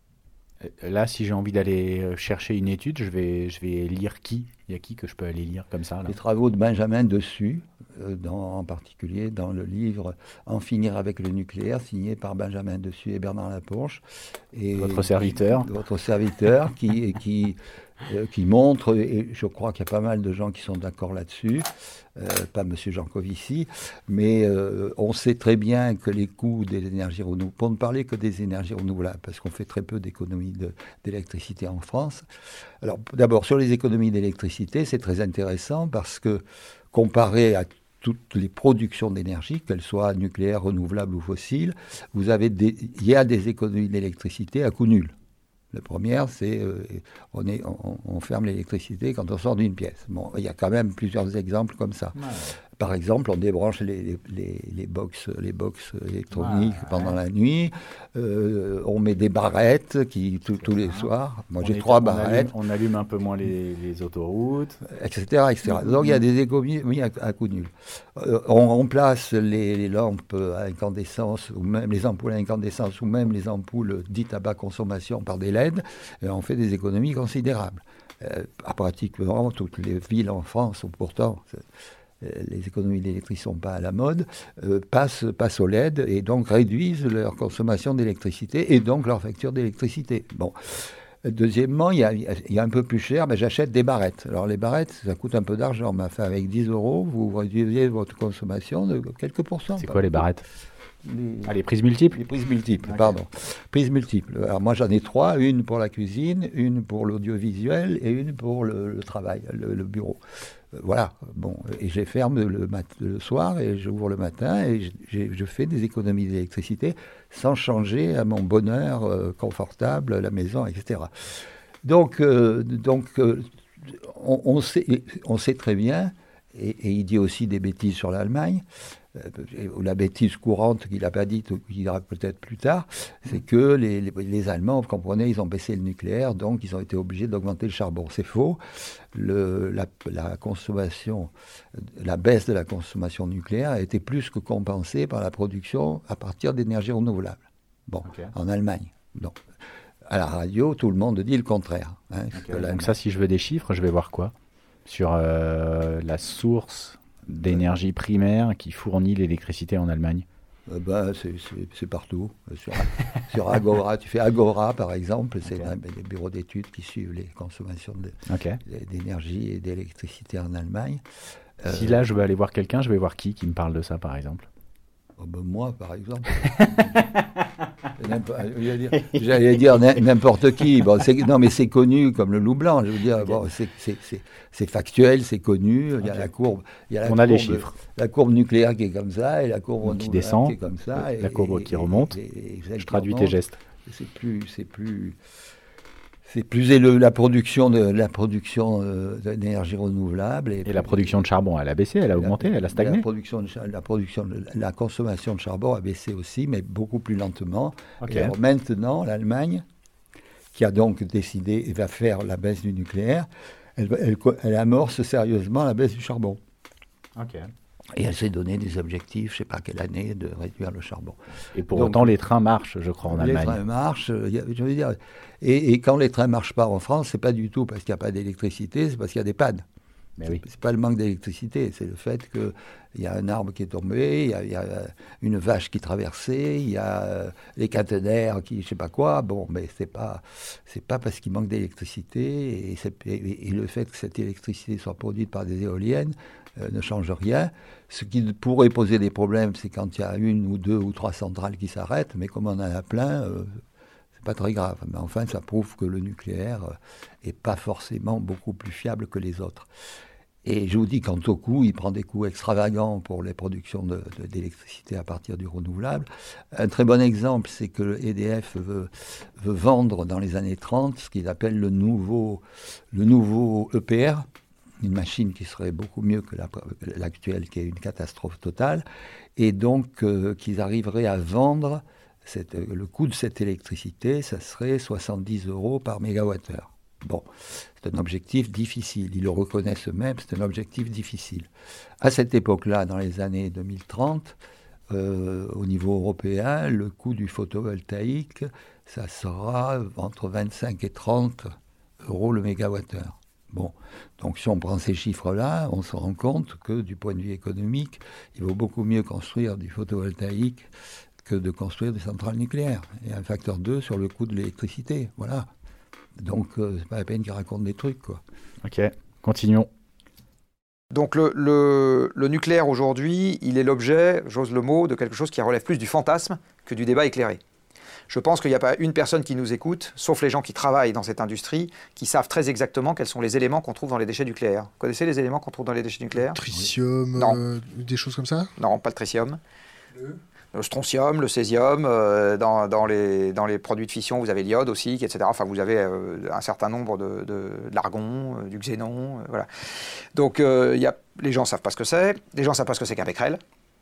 Là, si j'ai envie d'aller chercher une étude, je vais, je vais lire qui ? Il y a qui que je peux aller lire comme ça là ? Les travaux de Benjamin Dessus, euh, dans, en particulier dans le livre « En finir avec le nucléaire », signé par Benjamin Dessus et Bernard Laponche. Et votre serviteur. Votre serviteur qui... qui Euh, qui montre, et je crois qu'il y a pas mal de gens qui sont d'accord là-dessus, euh, pas M. Jancovici, mais euh, on sait très bien que les coûts des énergies renouvelables, pour ne parler que des énergies renouvelables, parce qu'on fait très peu d'économies de, d'électricité en France. Alors d'abord, sur les économies d'électricité, c'est très intéressant parce que comparé à toutes les productions d'énergie, qu'elles soient nucléaires, renouvelables ou fossiles, vous avez des, il y a des économies d'électricité à coût nul. La première, c'est euh, on, est, on, on ferme l'électricité quand on sort d'une pièce. Bon, il y a quand même plusieurs exemples comme ça. Ouais. Par exemple, on débranche les, les, les, box, les box électroniques ouais. pendant la nuit. Euh, on met des barrettes qui, tout, tous les soirs. Moi, on j'ai est, trois on barrettes. Allume, on allume un peu moins les, les autoroutes. Etc. et cetera. Donc, il y a des économies à, à coût nul. Euh, on remplace les, les lampes à incandescence, ou même les ampoules à incandescence, ou même les ampoules dites à bas consommation par des L E D, et on fait des économies considérables. Euh, à pratiquement toutes les villes en France, où pourtant... les économies d'électricité ne sont pas à la mode, euh, passent, passent au L E D et donc réduisent leur consommation d'électricité et donc leur facture d'électricité. Bon. Deuxièmement, il y a, il y a un peu plus cher, mais j'achète des barrettes. Alors les barrettes, ça coûte un peu d'argent, mais enfin, avec dix euros, vous réduisez votre consommation de quelques pourcents. C'est quoi les barrettes ? Les... Ah, les prises multiples ? Les prises multiples, okay. pardon. Prises multiples. Alors moi j'en ai trois, une pour la cuisine, une pour l'audiovisuel et une pour le, le travail, le, le bureau. Euh, voilà, bon, et je les ferme le, mat- le soir et j'ouvre le matin et je, je fais des économies d'électricité sans changer à mon bonheur euh, confortable, la maison, et cetera. Donc, euh, donc euh, on, on, sait, on sait très bien, et, et il dit aussi des bêtises sur l'Allemagne, ou la bêtise courante qu'il n'a pas dite ou qu'il dira peut-être plus tard, c'est que les, les, les Allemands, vous comprenez, ils ont baissé le nucléaire, donc ils ont été obligés d'augmenter le charbon. C'est faux. Le, la, la consommation, la baisse de la consommation nucléaire a été plus que compensée par la production à partir d'énergies renouvelables. Bon, okay. En Allemagne. Donc, à la radio, tout le monde dit le contraire. Hein, okay. Donc ça, si je veux des chiffres, je vais voir quoi ? Sur euh, la source d'énergie primaire qui fournit l'électricité en Allemagne ? euh, ben, c'est, c'est, c'est partout. Sur, sur Agora, tu fais Agora par exemple, c'est okay. les bureaux d'études qui suivent les consommations de, okay. d'énergie et d'électricité en Allemagne. Si euh, là je veux aller voir quelqu'un, je vais voir qui qui me parle de ça par exemple ? Oh ben moi par exemple. J'allais dire, j'allais dire n'importe qui. Bon, c'est, non, mais c'est connu comme le loup blanc. Je veux dire, okay. bon, c'est, c'est, c'est, c'est factuel, c'est connu. Okay. Il y a la courbe. Il y a la On courbe, a les chiffres. La courbe nucléaire qui est comme ça et la courbe qui descend, qui est comme ça. La et, courbe et, qui remonte. Et, et, je traduis tes gestes. C'est plus, c'est plus. c'est plus élevé, la production de la production euh, d'énergie renouvelable. Et, et la production de charbon, elle a baissé, elle a augmenté, la, elle a stagné. La production, de, la production, de, la consommation de charbon a baissé aussi, mais beaucoup plus lentement. Okay. Et alors maintenant, l'Allemagne, qui a donc décidé et va faire la baisse du nucléaire, elle, elle, elle amorce sérieusement la baisse du charbon. Ok. Et elle s'est donné des objectifs, je ne sais pas quelle année, de réduire le charbon. Et pour donc, autant, les trains marchent, je crois, en les Allemagne. Les trains marchent, je veux dire. Et, et quand les trains ne marchent pas en France, ce n'est pas du tout parce qu'il n'y a pas d'électricité, c'est parce qu'il y a des pannes. Mais oui. Ce n'est pas le manque d'électricité, c'est le fait qu'il y a un arbre qui est tombé, il y a, il y a une vache qui traversait, il y a les caténaires qui, je ne sais pas quoi. Bon, mais ce n'est pas, c'est pas parce qu'il manque d'électricité. Et, et, et le fait que cette électricité soit produite par des éoliennes euh, ne change rien. Ce qui pourrait poser des problèmes, c'est quand il y a une ou deux ou trois centrales qui s'arrêtent, mais comme on en a plein, euh, c'est pas très grave. Mais enfin, ça prouve que le nucléaire n'est euh, pas forcément beaucoup plus fiable que les autres. Et je vous dis, quant au coût, il prend des coûts extravagants pour les productions de, de, d'électricité à partir du renouvelable. Un très bon exemple, c'est que E D F veut, veut vendre dans les années trente ce qu'il appelle le nouveau, le nouveau E P R, une machine qui serait beaucoup mieux que la, l'actuelle, qui est une catastrophe totale, et donc euh, qu'ils arriveraient à vendre, cette, le coût de cette électricité, ça serait soixante-dix euros par mégawattheure. Bon, c'est un objectif difficile, ils le reconnaissent eux-mêmes, c'est un objectif difficile. À cette époque-là, dans les années deux mille trente, euh, au niveau européen, le coût du photovoltaïque, ça sera entre vingt-cinq et trente euros le mégawattheure. Bon, donc si on prend ces chiffres-là, on se rend compte que du point de vue économique, il vaut beaucoup mieux construire du photovoltaïque que de construire des centrales nucléaires. Il y a un facteur deux sur le coût de l'électricité, voilà. Donc, euh, c'est pas la peine qu'ils racontent des trucs, quoi. Ok, continuons. Donc, le, le, le nucléaire, aujourd'hui, il est l'objet, j'ose le mot, de quelque chose qui relève plus du fantasme que du débat éclairé. Je pense qu'il n'y a pas une personne qui nous écoute, sauf les gens qui travaillent dans cette industrie, qui savent très exactement quels sont les éléments qu'on trouve dans les déchets nucléaires. Vous connaissez les éléments qu'on trouve dans les déchets nucléaires ? Tritium, euh, des choses comme ça ? Non, pas le tritium. Le Le strontium, le césium, euh, dans, dans, les, dans les produits de fission, vous avez l'iode aussi, et cetera. Enfin, vous avez euh, un certain nombre de, de, de l'argon, euh, du xénon, euh, voilà. Donc, euh, y a, les gens ne savent pas ce que c'est, les gens ne savent pas ce que c'est qu'un becquerel.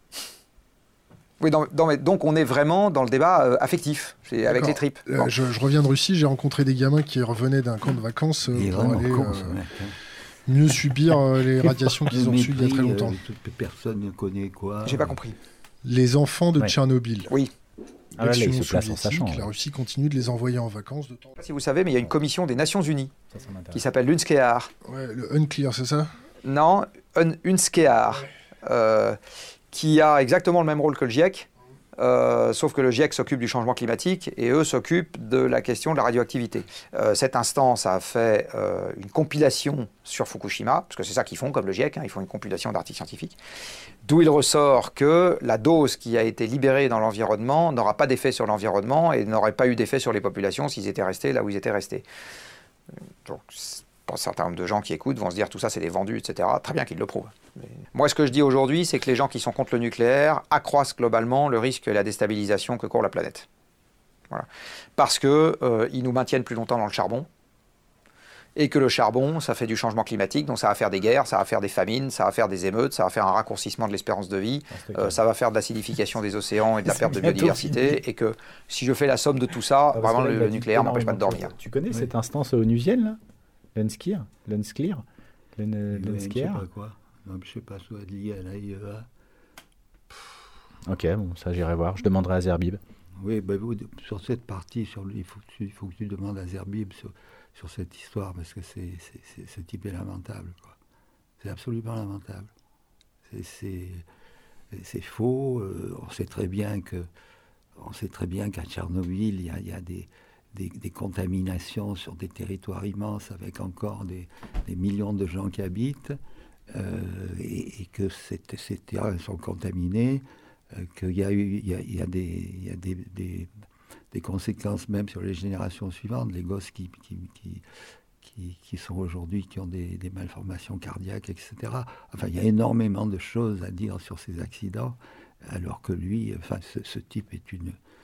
Oui, dans, dans, donc on est vraiment dans le débat euh, affectif, c'est avec les tripes. Euh, bon. je, je reviens de Russie, j'ai rencontré des gamins qui revenaient d'un camp de vacances euh, pour aller con, euh, mieux subir euh, les radiations qu'ils ont reçues il y a très longtemps. Euh, personne ne connaît quoi. J'ai pas compris. Les enfants de ouais. Tchernobyl. Oui. Ah là, là, ils se placent en sachant. La Russie continue de les envoyer en vacances de temps. Je ne sais pas si vous savez, mais il y a une commission des Nations Unies ça, ça qui s'appelle l'UNSCEAR. Ouais, le Unclear, c'est ça ? Non, un, UNSCEAR, ouais. euh, qui a exactement le même rôle que le GIEC, euh, sauf que le GIEC s'occupe du changement climatique et eux s'occupent de la question de la radioactivité. Euh, cette instance a fait euh, une compilation sur Fukushima, parce que c'est ça qu'ils font comme le GIEC, hein, ils font une compilation d'articles scientifiques, d'où il ressort que la dose qui a été libérée dans l'environnement n'aura pas d'effet sur l'environnement et n'aurait pas eu d'effet sur les populations s'ils étaient restés là où ils étaient restés. Donc, un certain nombre de gens qui écoutent vont se dire tout ça c'est des vendus, et cetera. Très bien qu'ils le prouvent. Mais moi, ce que je dis aujourd'hui, c'est que les gens qui sont contre le nucléaire accroissent globalement le risque et la déstabilisation que court la planète. Voilà. Parce qu'ils euh, nous maintiennent plus longtemps dans le charbon, et que le charbon, ça fait du changement climatique, donc ça va faire des guerres, ça va faire des famines, ça va faire des émeutes, ça va faire un raccourcissement de l'espérance de vie, euh, ça va faire de l'acidification des océans et de la perte de biodiversité, fini. Et que si je fais la somme de tout ça, ah, vraiment le, le nucléaire m'empêche pas de dormir. Tu connais oui. cette instance onusienne, là ? L'UNSCEAR ? L'UNSCEAR ? Je sais pas quoi. Non, je sais pas, soit lié à l'A I E A. Ok, bon, ça j'irai voir. Je demanderai à Zerbib. Oui, bah, vous, sur cette partie, sur le, il, faut que tu, il faut que tu demandes à Zerbib sur, sur cette histoire, parce que c'est, c'est, c'est, ce type est lamentable, quoi. C'est absolument lamentable. C'est, c'est, c'est faux. Euh, on sait très bien que, on sait très bien qu'à Tchernobyl, il y a, il y a des, des, des contaminations sur des territoires immenses, avec encore des, des millions de gens qui habitent, euh, et, et que ces, ces terrains sont contaminés. Qu'il y a eu, il y a, il y a, des, il y a des, des, des conséquences même sur les générations suivantes, les gosses qui, qui, qui, qui, qui sont aujourd'hui, qui ont des, des malformations cardiaques, et cetera. Enfin, il y a énormément de choses à dire sur ces accidents, alors que lui, enfin, ce, ce type est une,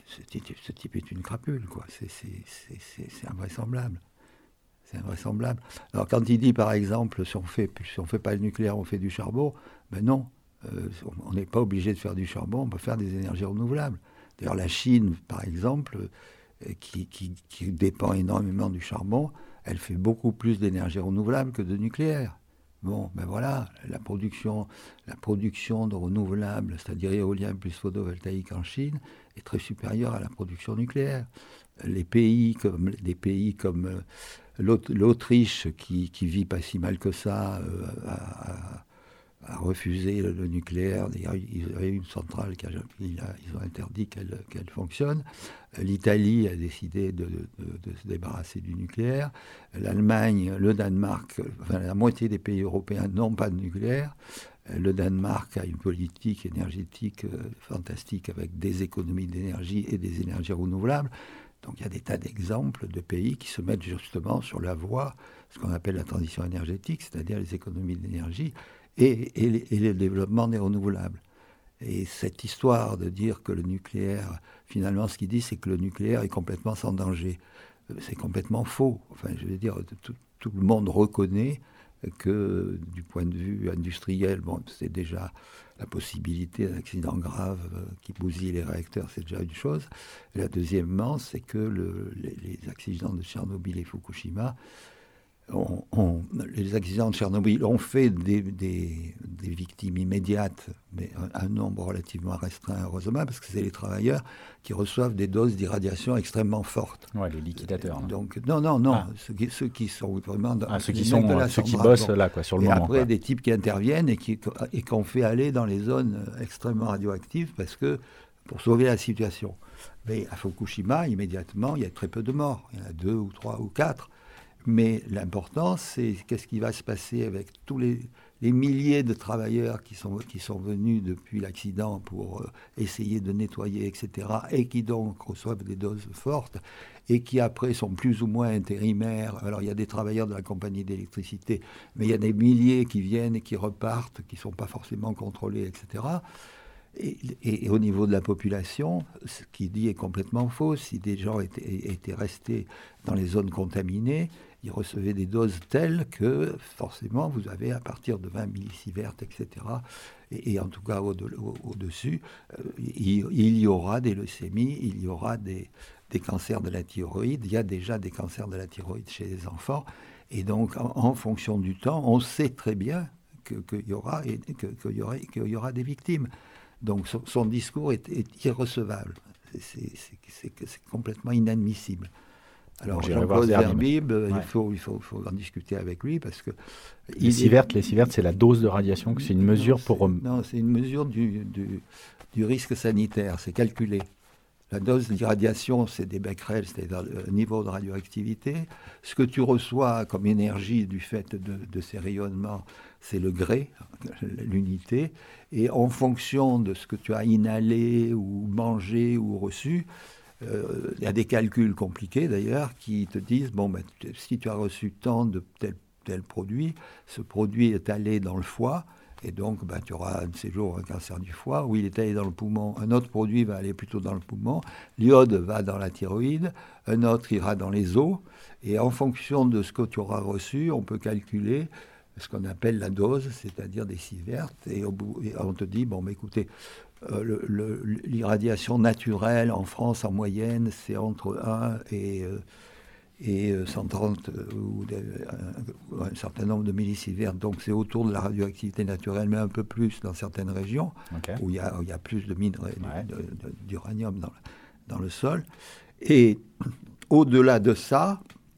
ce type, ce type est une crapule, quoi. C'est, c'est, c'est, c'est, c'est invraisemblable. C'est invraisemblable. Alors quand il dit, par exemple, si on fait, si on fait pas le nucléaire, on fait du charbon, ben non, euh, on n'est pas obligé de faire du charbon, on peut faire des énergies renouvelables. D'ailleurs, la Chine, par exemple, euh, qui, qui, qui dépend énormément du charbon, elle fait beaucoup plus d'énergie renouvelable que de nucléaire. Bon, ben voilà, la production, la production de renouvelables, c'est-à-dire éolien plus photovoltaïque en Chine, est très supérieure à la production nucléaire. Les pays comme, des pays comme euh, l'Autriche, qui, qui vit pas si mal que ça, euh, a, a, a refusé le, le nucléaire. D'ailleurs, il y a une centrale qui a, il a, ils ont interdit qu'elle, qu'elle fonctionne. L'Italie a décidé de, de, de se débarrasser du nucléaire. L'Allemagne, le Danemark, enfin la moitié des pays européens n'ont pas de nucléaire. Le Danemark a une politique énergétique euh, fantastique avec des économies d'énergie et des énergies renouvelables. Donc il y a des tas d'exemples de pays qui se mettent justement sur la voie, ce qu'on appelle la transition énergétique, c'est-à-dire les économies d'énergie et, et, et le développement des renouvelables. Et cette histoire de dire que le nucléaire, finalement ce qu'il dit, c'est que le nucléaire est complètement sans danger. C'est complètement faux. Enfin, je veux dire, tout, tout le monde reconnaît que du point de vue industriel, bon, c'est déjà la possibilité d'un accident grave euh, qui bousille les réacteurs, c'est déjà une chose. Et la deuxièmement, c'est que le, les, les accidents de Tchernobyl et Fukushima, on, on, les accidents de Tchernobyl ont fait des, des, des victimes immédiates, mais un, un nombre relativement restreint, heureusement, parce que c'est les travailleurs qui reçoivent des doses d'irradiation extrêmement fortes. Ouais, les liquidateurs. Hein. Donc, non, non, non, ah. ceux, qui, ceux qui sont vraiment dans ah, ceux qui, sont, ceux centrale, qui bossent bon. là, quoi, sur le et moment. Après, quoi. des types qui interviennent et, qui, et qu'on fait aller dans les zones extrêmement radioactives parce que, pour sauver la situation. Mais à Fukushima, immédiatement, il y a très peu de morts. Il y en a deux ou trois ou quatre. Mais l'important, c'est qu'est-ce qui va se passer avec tous les, les milliers de travailleurs qui sont, qui sont venus depuis l'accident pour euh, essayer de nettoyer, et cetera, et qui donc reçoivent des doses fortes, et qui après sont plus ou moins intérimaires. Alors il y a des travailleurs de la compagnie d'électricité, mais il y a des milliers qui viennent et qui repartent, qui ne sont pas forcément contrôlés, et cetera. Et, et, et au niveau de la population, ce qu'il dit est complètement faux. Si des gens étaient, étaient restés dans les zones contaminées, ils recevaient des doses telles que forcément vous avez à partir de vingt millisieverts, et cetera. Et, et en tout cas au-dessus, au, au-dessus, euh, il, il y aura des leucémies, il y aura des, des cancers de la thyroïde. Il y a déjà des cancers de la thyroïde chez les enfants. Et donc en, en fonction du temps, on sait très bien que, que y aura, et, que, que y aura, qu'il y aura des victimes. Donc son, son discours est, est irrecevable. C'est, c'est, c'est, c'est, c'est complètement inadmissible. Alors bon, Jean-Claude Zerbib, ouais. il, faut, il faut, faut en discuter avec lui parce que... Les sieverts, les sieverts, c'est la dose de radiation, c'est une mesure non, pour... Non, c'est une mesure du, du, du risque sanitaire, c'est calculé. La dose d'irradiation, c'est des becquerels, c'est-à-dire le niveau de radioactivité. Ce que tu reçois comme énergie du fait de, de ces rayonnements, c'est le gré, l'unité. Et en fonction de ce que tu as inhalé ou mangé ou reçu, il euh, y a des calculs compliqués d'ailleurs qui te disent, bon, ben, si tu as reçu tant de tel, tel produit, ce produit est allé dans le foie, et donc ben, tu auras un de ces jours un cancer du foie, ou il est allé dans le poumon, un autre produit va aller plutôt dans le poumon, l'iode va dans la thyroïde, un autre ira dans les os, et en fonction de ce que tu auras reçu, on peut calculer ce qu'on appelle la dose, c'est-à-dire des sieverts, et, au bout, et on te dit, bon, ben, écoutez, euh, le, le, l'irradiation naturelle en France en moyenne, c'est entre un et, euh, et cent trente euh, ou de, un, un certain nombre de millisieverts, donc c'est autour de la radioactivité naturelle, mais un peu plus dans certaines régions, okay. où il y a, où il y a plus de mines ouais. de, de, de, d'uranium dans, dans le sol. Et au-delà de ça,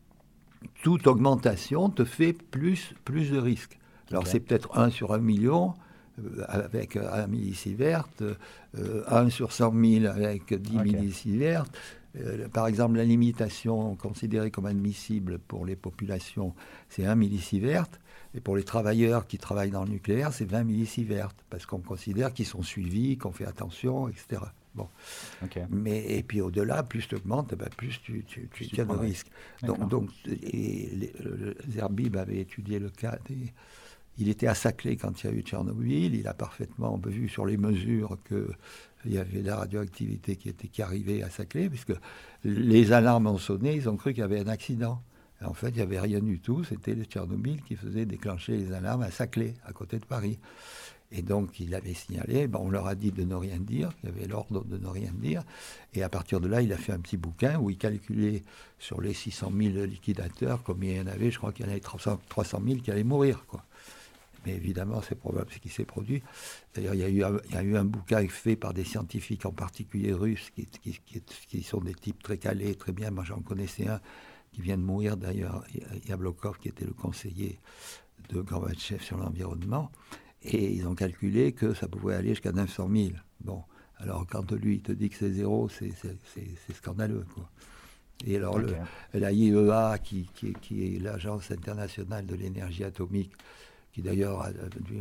toute augmentation te fait plus, plus de risques. Alors okay. c'est peut-être un sur un million euh, avec un millisievert, euh, un sur cent mille avec dix okay. millisieverts. Euh, par exemple, la limitation considérée comme admissible pour les populations, c'est un millisievert. Et pour les travailleurs qui travaillent dans le nucléaire, c'est vingt millisieverts, parce qu'on considère qu'ils sont suivis, qu'on fait attention, et cetera. Bon. Okay. Mais, et puis au-delà, plus tu augmentes, ben plus tu, tu, tu tiens de risque. Donc, donc et les, le, Zerbib avait étudié le cas des, Il était à Saclay quand il y a eu Tchernobyl. Il a parfaitement vu sur les mesures qu'il y avait de la radioactivité qui, était, qui arrivait à Saclay, puisque les alarmes ont sonné, ils ont cru qu'il y avait un accident. Et en fait, il n'y avait rien du tout. C'était le Tchernobyl qui faisait déclencher les alarmes à Saclay, à côté de Paris. Et donc, il avait signalé, ben, on leur a dit de ne rien dire, qu'il y avait l'ordre de ne rien dire. Et à partir de là, il a fait un petit bouquin où il calculait sur les six cent mille liquidateurs combien il y en avait. Je crois qu'il y en avait trois cent mille qui allaient mourir, quoi. Mais évidemment, c'est probable ce qui s'est produit. D'ailleurs, il y a eu un, il y a eu un bouquin fait par des scientifiques, en particulier russes, qui, qui, qui, qui sont des types très calés, très bien. Moi, j'en connaissais un qui vient de mourir, d'ailleurs, Yablokov, qui était le conseiller de Gorbatchev sur l'environnement. Et ils ont calculé que ça pouvait aller jusqu'à neuf cent mille. Bon, alors quand lui, il te dit que c'est zéro, c'est, c'est, c'est, c'est scandaleux, quoi. Et alors, okay. le, la I E A, qui, qui, qui est l'Agence internationale de l'énergie atomique, qui d'ailleurs a,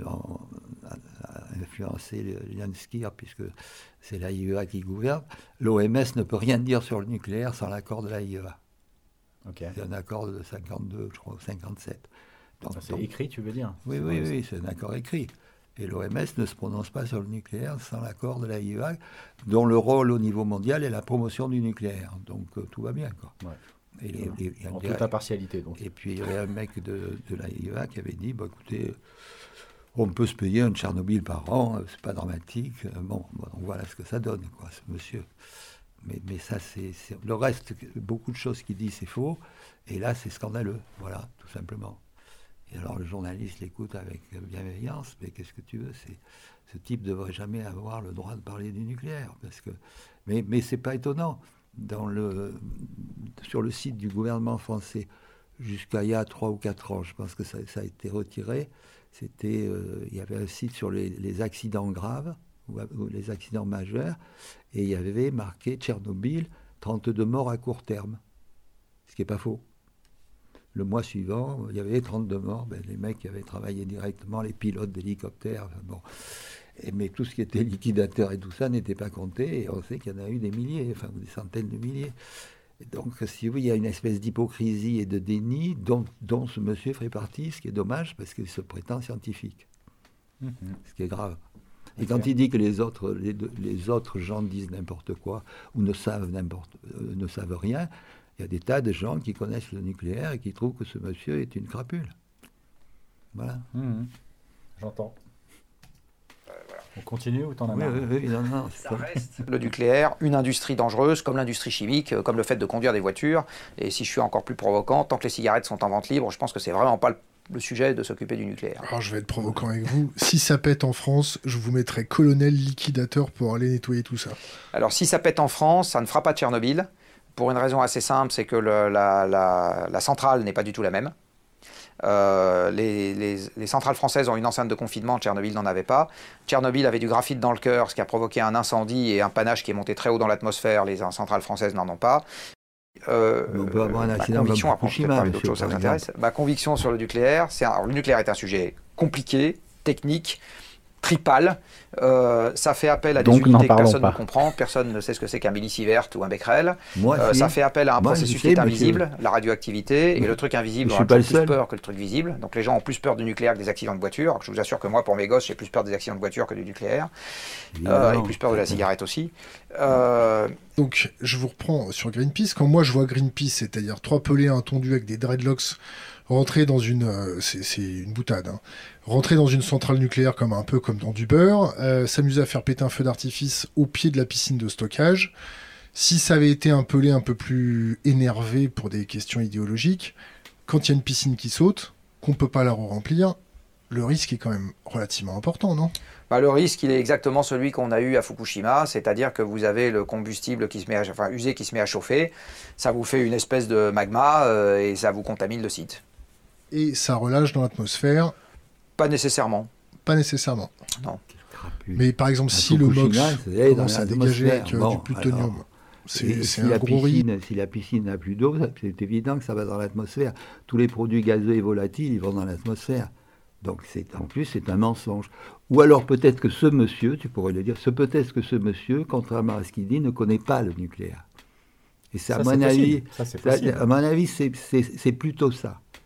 a, a influencé Liansky, puisque c'est la I E A qui gouverne, l'O M S ne peut rien dire sur le nucléaire sans l'accord de la I E A. Okay. C'est un accord de cinquante-deux, je crois, cinquante-sept. Donc, c'est donc, écrit, tu veux dire? Oui, oui, oui, c'est un accord écrit. Et l'O M S ne se prononce pas sur le nucléaire sans l'accord de la I E A, dont le rôle au niveau mondial est la promotion du nucléaire. Donc euh, tout va bien, quoi. Ouais. Et les, les, les, en toute impartialité, donc. Et puis il y avait un mec de, de la I E A qui avait dit, bah, écoutez, on peut se payer un Tchernobyl par an, c'est pas dramatique. Bon, bon, donc voilà ce que ça donne, quoi, ce monsieur. Mais, mais ça, c'est, c'est... Le reste, beaucoup de choses qu'il dit, c'est faux. Et là, c'est scandaleux, voilà, tout simplement. Et alors le journaliste l'écoute avec bienveillance, mais qu'est-ce que tu veux, c'est, ce type ne devrait jamais avoir le droit de parler du nucléaire. Parce que, mais, mais ce n'est pas étonnant. Dans le, sur le site du gouvernement français, jusqu'à il y a trois ou quatre ans, je pense que ça, ça a été retiré, c'était, euh, il y avait un site sur les, les accidents graves, ou, ou les accidents majeurs, et il y avait marqué Tchernobyl, trente-deux morts à court terme. Ce qui n'est pas faux. Le mois suivant, il y avait trente-deux morts. Ben, les mecs qui avaient travaillé directement, les pilotes d'hélicoptères. Bon. Et, mais tout ce qui était liquidateur et tout ça n'était pas compté. Et on sait qu'il y en a eu des milliers, enfin des centaines de milliers. Et donc, si oui, il y a une espèce d'hypocrisie et de déni dont, dont ce monsieur ferait partie, ce qui est dommage parce qu'il se prétend scientifique. Mmh. Ce qui est grave. Et okay. Quand il dit que les autres, les, les autres gens disent n'importe quoi ou ne savent, n'importe, euh, ne savent rien, il y a des tas de gens qui connaissent le nucléaire et qui trouvent que ce monsieur est une crapule. Voilà. Mmh. J'entends. Euh, voilà. On continue ou t'en as oui, marre? Oui, oui, non, non. Ça reste le nucléaire, une industrie dangereuse comme l'industrie chimique, comme le fait de conduire des voitures. Et si je suis encore plus provocant, tant que les cigarettes sont en vente libre, je pense que c'est vraiment pas le le sujet de s'occuper du nucléaire. Alors je vais être provocant avec vous. Si ça pète en France, je vous mettrai colonel liquidateur pour aller nettoyer tout ça. Alors si ça pète en France, ça ne fera pas Tchernobyl. Pour une raison assez simple, c'est que le, la, la, la centrale n'est pas du tout la même. Euh, les, les, les centrales françaises ont une enceinte de confinement, Tchernobyl n'en avait pas. Tchernobyl avait du graphite dans le cœur, ce qui a provoqué un incendie et un panache qui est monté très haut dans l'atmosphère. Les centrales françaises n'en ont pas. Euh, on peut avoir un accident ma conviction, après, peut-être parler d'autres choses, ça m'intéresse. Ma conviction sur le nucléaire, c'est un, alors, le nucléaire est un sujet compliqué, technique, tripale. Euh, ça fait appel à des Donc, unités que personne pas. ne comprend. Personne ne sait ce que c'est qu'un millisievert ou un becquerel. Moi, euh, si. Ça fait appel à un Moi, processus sais, qui est invisible, monsieur. la radioactivité. Et le truc invisible, on a plus peur que le truc visible. Donc les gens ont plus peur du nucléaire que des accidents de voiture. Alors, je vous assure que moi, pour mes gosses, j'ai plus peur des accidents de voiture que du nucléaire. Euh, et plus peur de la cigarette aussi. Euh... Donc, je vous reprends sur Greenpeace. Quand moi, je vois Greenpeace, c'est-à-dire trois pelés, un tondu avec des dreadlocks, rentrer dans une... Euh, c'est, c'est une boutade, hein. Rentrer dans une centrale nucléaire comme un peu comme dans du beurre, euh, s'amuser à faire péter un feu d'artifice au pied de la piscine de stockage. Si ça avait été un pelé un peu plus énervé pour des questions idéologiques, quand il y a une piscine qui saute, qu'on ne peut pas la remplir, le risque est quand même relativement important, non ? Bah, le risque, il est exactement celui qu'on a eu à Fukushima, c'est-à-dire que vous avez le combustible qui se met à, enfin, usé qui se met à chauffer, ça vous fait une espèce de magma euh, et ça vous contamine le site. Et ça relâche dans l'atmosphère ? Pas nécessairement. Pas nécessairement. Non. Mais par exemple, à si le M O X commence à dégager avec bon, du plutonium, alors, c'est, c'est si un la gros risque. Si la piscine n'a plus d'eau, c'est évident que ça va dans l'atmosphère. Tous les produits gazeux et volatiles, ils vont dans l'atmosphère. Donc c'est, en plus, c'est un mensonge. Ou alors peut-être que ce monsieur, tu pourrais le dire, ce, peut-être que ce monsieur, contrairement à ce qu'il dit, ne connaît pas le nucléaire. Et c'est, ça, à, mon c'est avis, ça, c'est possible. à mon avis, c'est, c'est, c'est plutôt ça.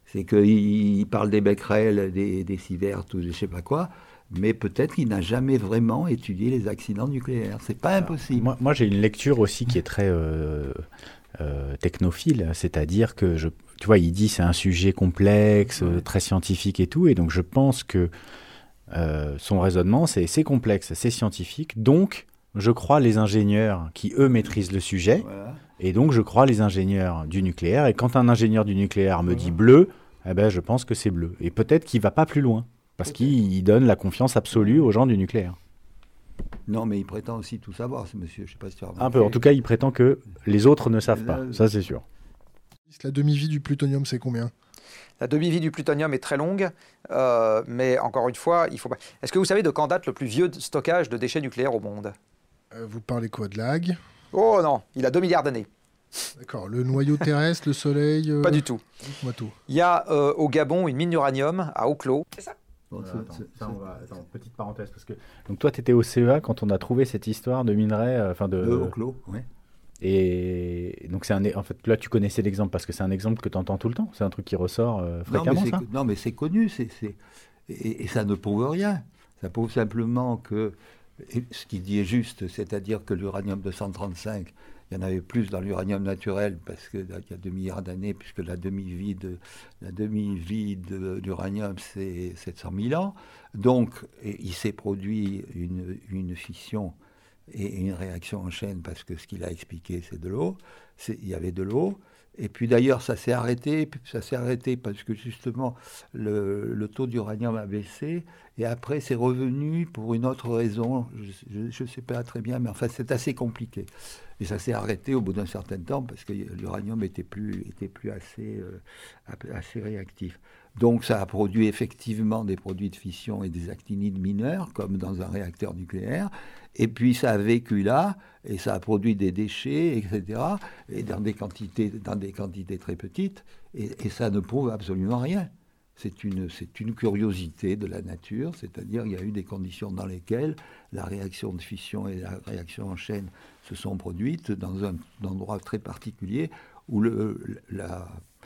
C'est qu'il parle des becquerels, des, des sieverts, ou je ne sais pas quoi, mais peut-être qu'il n'a jamais vraiment étudié les accidents nucléaires. C'est pas impossible. Moi, moi j'ai une lecture aussi qui est très euh, euh, technophile, c'est-à-dire que, je, tu vois, il dit c'est un sujet complexe, ouais. très scientifique et tout, et donc je pense que euh, son raisonnement, c'est c'est complexe, c'est scientifique, donc je crois les ingénieurs qui, eux, maîtrisent le sujet, voilà. Et donc je crois les ingénieurs du nucléaire, et quand un ingénieur du nucléaire me voilà. dit bleu, eh ben, je pense que c'est bleu. Et peut-être qu'il ne va pas plus loin, parce peut-être. qu'il donne la confiance absolue aux gens du nucléaire. Non, mais il prétend aussi tout savoir, ce monsieur. Je sais pas si tu as remarqué. Un peu. En tout cas, il prétend que les autres ne savent pas. Ça, c'est sûr. La demi-vie du plutonium, c'est combien ? La demi-vie du plutonium est très longue, euh, mais encore une fois, il faut pas... Est-ce que vous savez de quand date le plus vieux stockage de déchets nucléaires au monde ? euh, Vous parlez quoi, de l'A G ? Oh non, il a deux milliards d'années. D'accord. Le noyau terrestre, le soleil euh... Pas du tout. Dites-moi tout. Il y a euh, au Gabon une mine d'uranium à Oklo. C'est ça ? Bon, euh, attends, ça, on va, attends, petite parenthèse, parce que donc toi, tu étais au C E A quand on a trouvé cette histoire de minerai, enfin euh, de... De Oklo, oui. Et donc, c'est un, en fait, là, tu connaissais l'exemple, parce que c'est un exemple que tu entends tout le temps. C'est un truc qui ressort euh, fréquemment, non, mais ça ? Non, mais c'est connu, c'est, c'est... Et, et ça ne prouve rien. Ça prouve simplement que ce qu'il dit est juste, c'est-à-dire que l'uranium deux cent trente-cinq, il y en avait plus dans l'uranium naturel, parce qu'il y a deux milliards d'années, puisque la demi-vie de, la demi-vie de l'uranium, c'est sept cent mille ans. Donc, il s'est produit une, une fission et une réaction en chaîne, parce que ce qu'il a expliqué, c'est de l'eau. C'est, il y avait de l'eau. Et puis d'ailleurs, ça s'est arrêté, ça s'est arrêté parce que justement, le, le taux d'uranium a baissé, et après, c'est revenu pour une autre raison, je ne sais pas très bien, mais enfin, c'est assez compliqué. Et ça s'est arrêté au bout d'un certain temps, parce que l'uranium était plus, était plus assez, euh, assez réactif. Donc ça a produit effectivement des produits de fission et des actinides mineurs, comme dans un réacteur nucléaire, et puis ça a vécu là, et ça a produit des déchets, et cetera, et dans des quantités, dans des quantités très petites, et, et ça ne prouve absolument rien. C'est une, c'est une curiosité de la nature, c'est-à-dire qu'il y a eu des conditions dans lesquelles la réaction de fission et la réaction en chaîne se sont produites dans un, un endroit très particulier où le, la,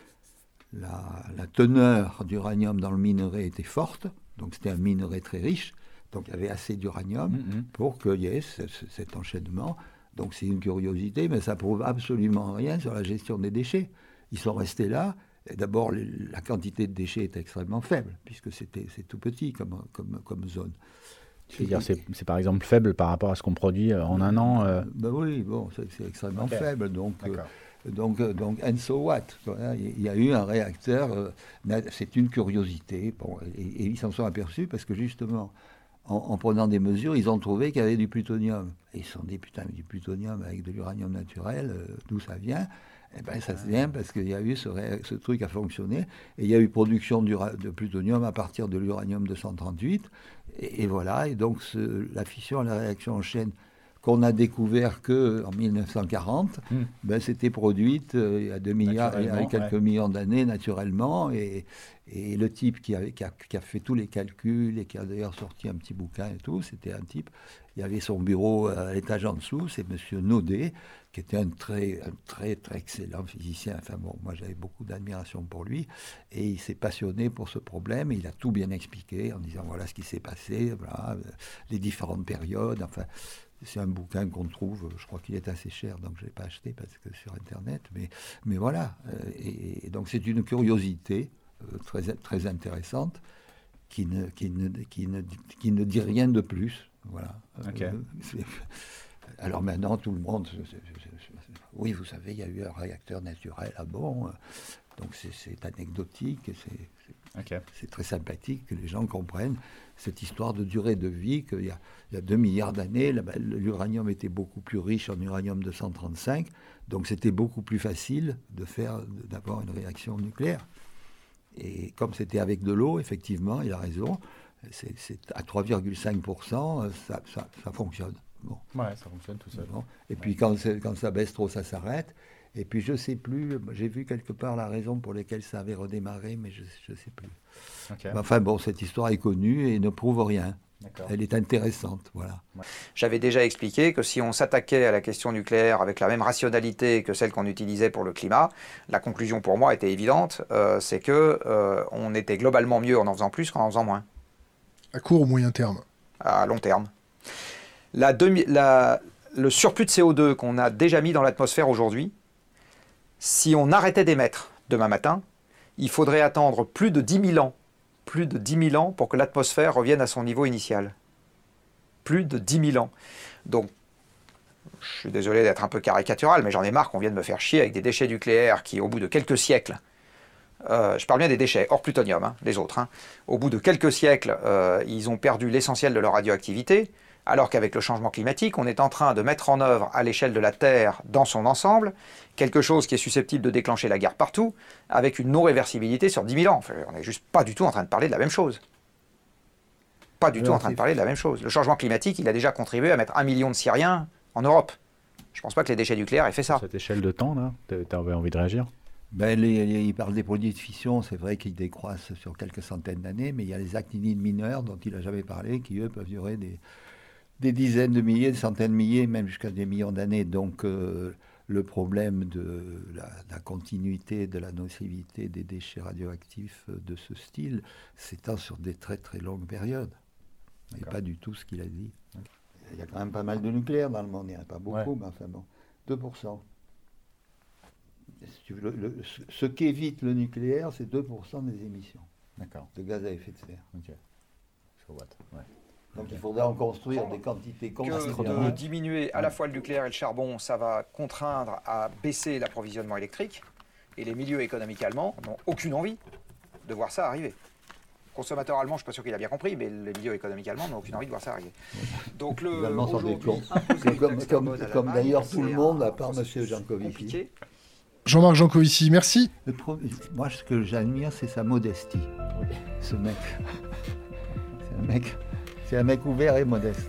la, la teneur d'uranium dans le minerai était forte, donc c'était un minerai très riche, donc il y avait assez d'uranium mmh. pour qu'il y ait ce, ce, cet enchaînement. Donc c'est une curiosité, mais ça ne prouve absolument rien sur la gestion des déchets. Ils sont restés là. Et d'abord, les, la quantité de déchets est extrêmement faible, puisque c'était, c'est tout petit comme, comme, comme zone. C'est-à-dire c'est, c'est par exemple faible par rapport à ce qu'on produit en un an euh... Ben oui, bon, c'est, c'est extrêmement okay. faible. Donc, euh, donc, donc, and so what ? Il y a eu un réacteur, euh, c'est une curiosité. Bon, et, et ils s'en sont aperçus parce que justement, en, en prenant des mesures, ils ont trouvé qu'il y avait du plutonium. Et ils se sont dit, putain, mais du plutonium avec de l'uranium naturel, euh, d'où ça vient ? Eh ben, ça se vient parce qu'il y a eu ce, ré... ce truc a fonctionné, et il y a eu production de plutonium à partir de l'uranium deux cent trente-huit, et, et voilà, et donc ce, la fission et la réaction en chaîne qu'on a découvert qu'en dix-neuf cent quarante, mmh. ben, c'était produite euh, il y a deux milliards, il y a quelques ouais. millions d'années naturellement, et, et le type qui, avait, qui, a, qui a fait tous les calculs, et qui a d'ailleurs sorti un petit bouquin et tout, c'était un type, il y avait son bureau à l'étage en dessous, c'est M. Naudet, qui était un très, un très, très excellent physicien. Enfin bon, moi j'avais beaucoup d'admiration pour lui, et il s'est passionné pour ce problème, et il a tout bien expliqué en disant voilà ce qui s'est passé, voilà, les différentes périodes, enfin... C'est un bouquin qu'on trouve, je crois qu'il est assez cher, donc je ne l'ai pas acheté parce que sur Internet, mais, mais voilà. Et, et donc c'est une curiosité euh, très, très intéressante qui ne, qui, ne, qui, ne, qui ne dit rien de plus. Voilà. Okay. Euh, alors maintenant, tout le monde... C'est, c'est, c'est, oui, vous savez, il y a eu un réacteur naturel. Ah bon ? Donc c'est, c'est anecdotique, et c'est, c'est, okay. c'est très sympathique que les gens comprennent cette histoire de durée de vie, qu'il y a, il y a deux milliards d'années, là, ben, l'uranium était beaucoup plus riche en uranium deux cent trente-cinq, donc c'était beaucoup plus facile de faire, d'avoir une réaction nucléaire. Et comme c'était avec de l'eau, effectivement, il a raison, c'est, c'est à trois virgule cinq pour cent, ça, ça, ça fonctionne. Bon. Ouais, ça fonctionne tout seul. Bon. Et ouais. puis quand, quand ça baisse trop, ça s'arrête. Et puis je ne sais plus, j'ai vu quelque part la raison pour laquelle ça avait redémarré, mais je ne sais plus. Okay. Enfin bon, cette histoire est connue et ne prouve rien. D'accord. Elle est intéressante, voilà. J'avais déjà expliqué que si on s'attaquait à la question nucléaire avec la même rationalité que celle qu'on utilisait pour le climat, la conclusion pour moi était évidente, euh, c'est que euh, on était globalement mieux en en faisant plus qu'en en faisant moins. À court ou moyen terme? À long terme. La demi, la, le surplus de C O deux qu'on a déjà mis dans l'atmosphère aujourd'hui, si on arrêtait d'émettre demain matin, il faudrait attendre plus de dix mille ans, plus de dix mille ans pour que l'atmosphère revienne à son niveau initial. Plus de dix mille ans. Donc, je suis désolé d'être un peu caricatural, mais j'en ai marre qu'on vienne me faire chier avec des déchets nucléaires qui, au bout de quelques siècles, euh, je parle bien des déchets, hors plutonium, hein, les autres, hein, au bout de quelques siècles, euh, ils ont perdu l'essentiel de leur radioactivité, alors qu'avec le changement climatique, on est en train de mettre en œuvre à l'échelle de la Terre, dans son ensemble, quelque chose qui est susceptible de déclencher la guerre partout, avec une non-réversibilité sur dix mille ans. Enfin, on n'est juste pas du tout en train de parler de la même chose. Pas du Alors, tout en train de parler de la même chose. Le changement climatique, il a déjà contribué à mettre un million de Syriens en Europe. Je ne pense pas que les déchets nucléaires aient fait ça. À cette échelle de temps, là, tu avais envie de réagir? Ben, les, les, il parle des produits de fission, c'est vrai qu'ils décroissent sur quelques centaines d'années, mais il y a les actinides mineurs dont il n'a jamais parlé, qui eux peuvent durer des... des dizaines de milliers, des centaines de milliers, même jusqu'à des millions d'années. Donc euh, le problème de la, la continuité de la nocivité des déchets radioactifs de ce style s'étend sur des très très longues périodes. Et pas du tout ce qu'il a dit. Okay. Il y a quand même pas mal de nucléaire dans le monde, il n'y en a pas beaucoup, ouais. Mais enfin bon, deux pour cent. Si tu veux, le, le, ce qu'évite le nucléaire, c'est deux pour cent des émissions. D'accord. De gaz à effet de serre. Ok. Je vois. Ouais. Donc il faudrait en construire des quantités considérables. De diminuer à la fois le nucléaire et le charbon, ça va contraindre à baisser l'approvisionnement électrique. Et les milieux économiques allemands n'ont aucune envie de voir ça arriver. Consommateur allemand, je ne suis pas sûr qu'il a bien compris, mais les milieux économiques allemands n'ont aucune envie de voir ça arriver. Donc le les Allemands sont des cons. Comme, comme, comme d'ailleurs tout le monde, à part M. Jancovici. Jean-Marc Jancovici, merci. Le pro... Moi, ce que j'admire, c'est sa modestie. Ce mec. C'est un mec... C'est un mec ouvert et modeste.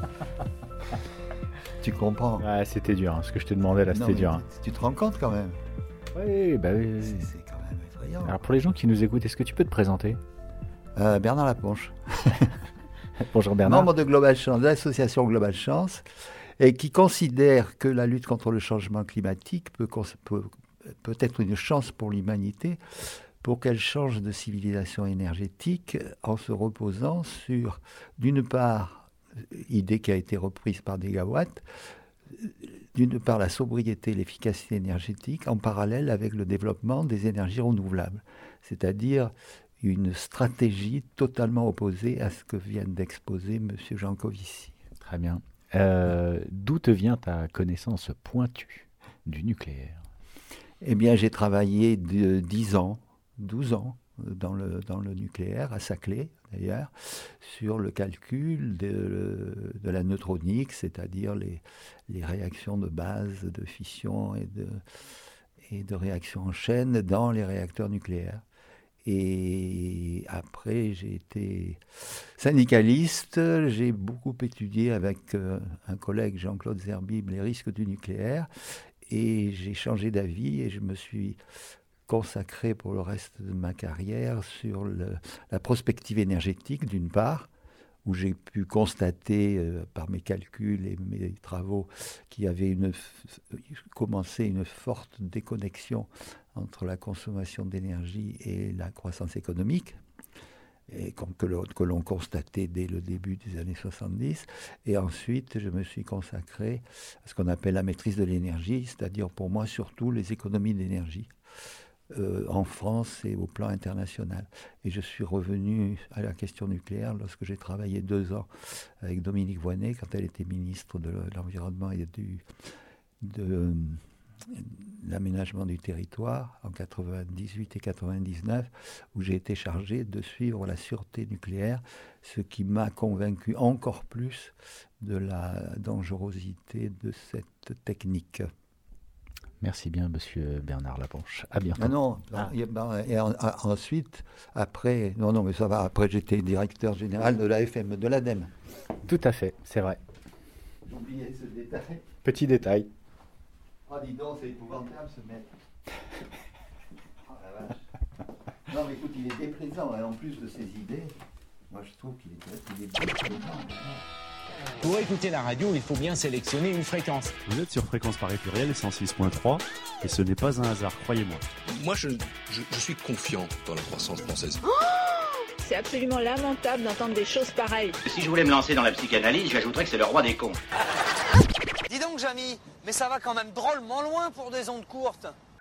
Tu comprends? Ouais, c'était dur. Hein. Ce que je te demandais là, c'était dur. Hein. Tu te rends compte quand même? Oui, bah oui. C'est, c'est quand même effrayant. Alors pour les gens qui nous écoutent, est-ce que tu peux te présenter? euh, Bernard Laponche. Bonjour Bernard. Membre de Global Chance, de l'association Global Chance, et qui considère que la lutte contre le changement climatique peut, peut, peut être une chance pour l'humanité, pour qu'elle change de civilisation énergétique en se reposant sur, d'une part, idée qui a été reprise par Negawatt, d'une part la sobriété et l'efficacité énergétique, en parallèle avec le développement des énergies renouvelables, c'est-à-dire une stratégie totalement opposée à ce que vient d'exposer M. Jancovici. Très bien. Euh, d'où te vient ta connaissance pointue du nucléaire? Eh bien, j'ai travaillé de dix ans, douze ans dans le, dans le nucléaire, à Saclay d'ailleurs, sur le calcul de, de la neutronique, c'est-à-dire les, les réactions de base, de fission et de, et de réactions en chaîne dans les réacteurs nucléaires. Et après, j'ai été syndicaliste, j'ai beaucoup étudié avec euh, un collègue, Jean-Claude Zerbib, les risques du nucléaire, et j'ai changé d'avis et je me suis consacré pour le reste de ma carrière sur le, la prospective énergétique, d'une part, où j'ai pu constater euh, par mes calculs et mes travaux qu'il y avait une, commencé une forte déconnexion entre la consommation d'énergie et la croissance économique, et comme que, l'on, que l'on constatait dès le début des années soixante-dix. Et ensuite, je me suis consacré à ce qu'on appelle la maîtrise de l'énergie, c'est-à-dire pour moi surtout les économies d'énergie. Euh, en France et au plan international. Et je suis revenu à la question nucléaire lorsque j'ai travaillé deux ans avec Dominique Voynet, quand elle était ministre de l'Environnement et du, de, de l'aménagement du territoire, en quatre-vingt-dix-huit et quatre-vingt-dix-neuf, où j'ai été chargé de suivre la sûreté nucléaire, ce qui m'a convaincu encore plus de la dangerosité de cette technique. Merci bien, monsieur Bernard Laponche. À bientôt. Ah non, ah. Et, et en, en, ensuite, après, non, non, mais ça va, après j'étais directeur général de l'A F M, de l'ADEME. Tout à fait, c'est vrai. J'oubliais ce détail. Petit détail. Ah, dis donc, c'est épouvantable ce mec. Oh la vache. Non, mais écoute, il était présent, et en plus de ses idées, Moi, je trouve qu'il est, il est bon. Pour écouter la radio, il faut bien sélectionner une fréquence. Vous êtes sur Fréquence Paris Pluriel cent six point trois et ce n'est pas un hasard, croyez-moi. Moi, je, je, je suis confiant dans la croissance française. Oh, c'est absolument lamentable d'entendre des choses pareilles. Si je voulais me lancer dans la psychanalyse, j'ajouterais que c'est le roi des cons. Dis donc, Jamy, mais ça va quand même drôlement loin pour des ondes courtes.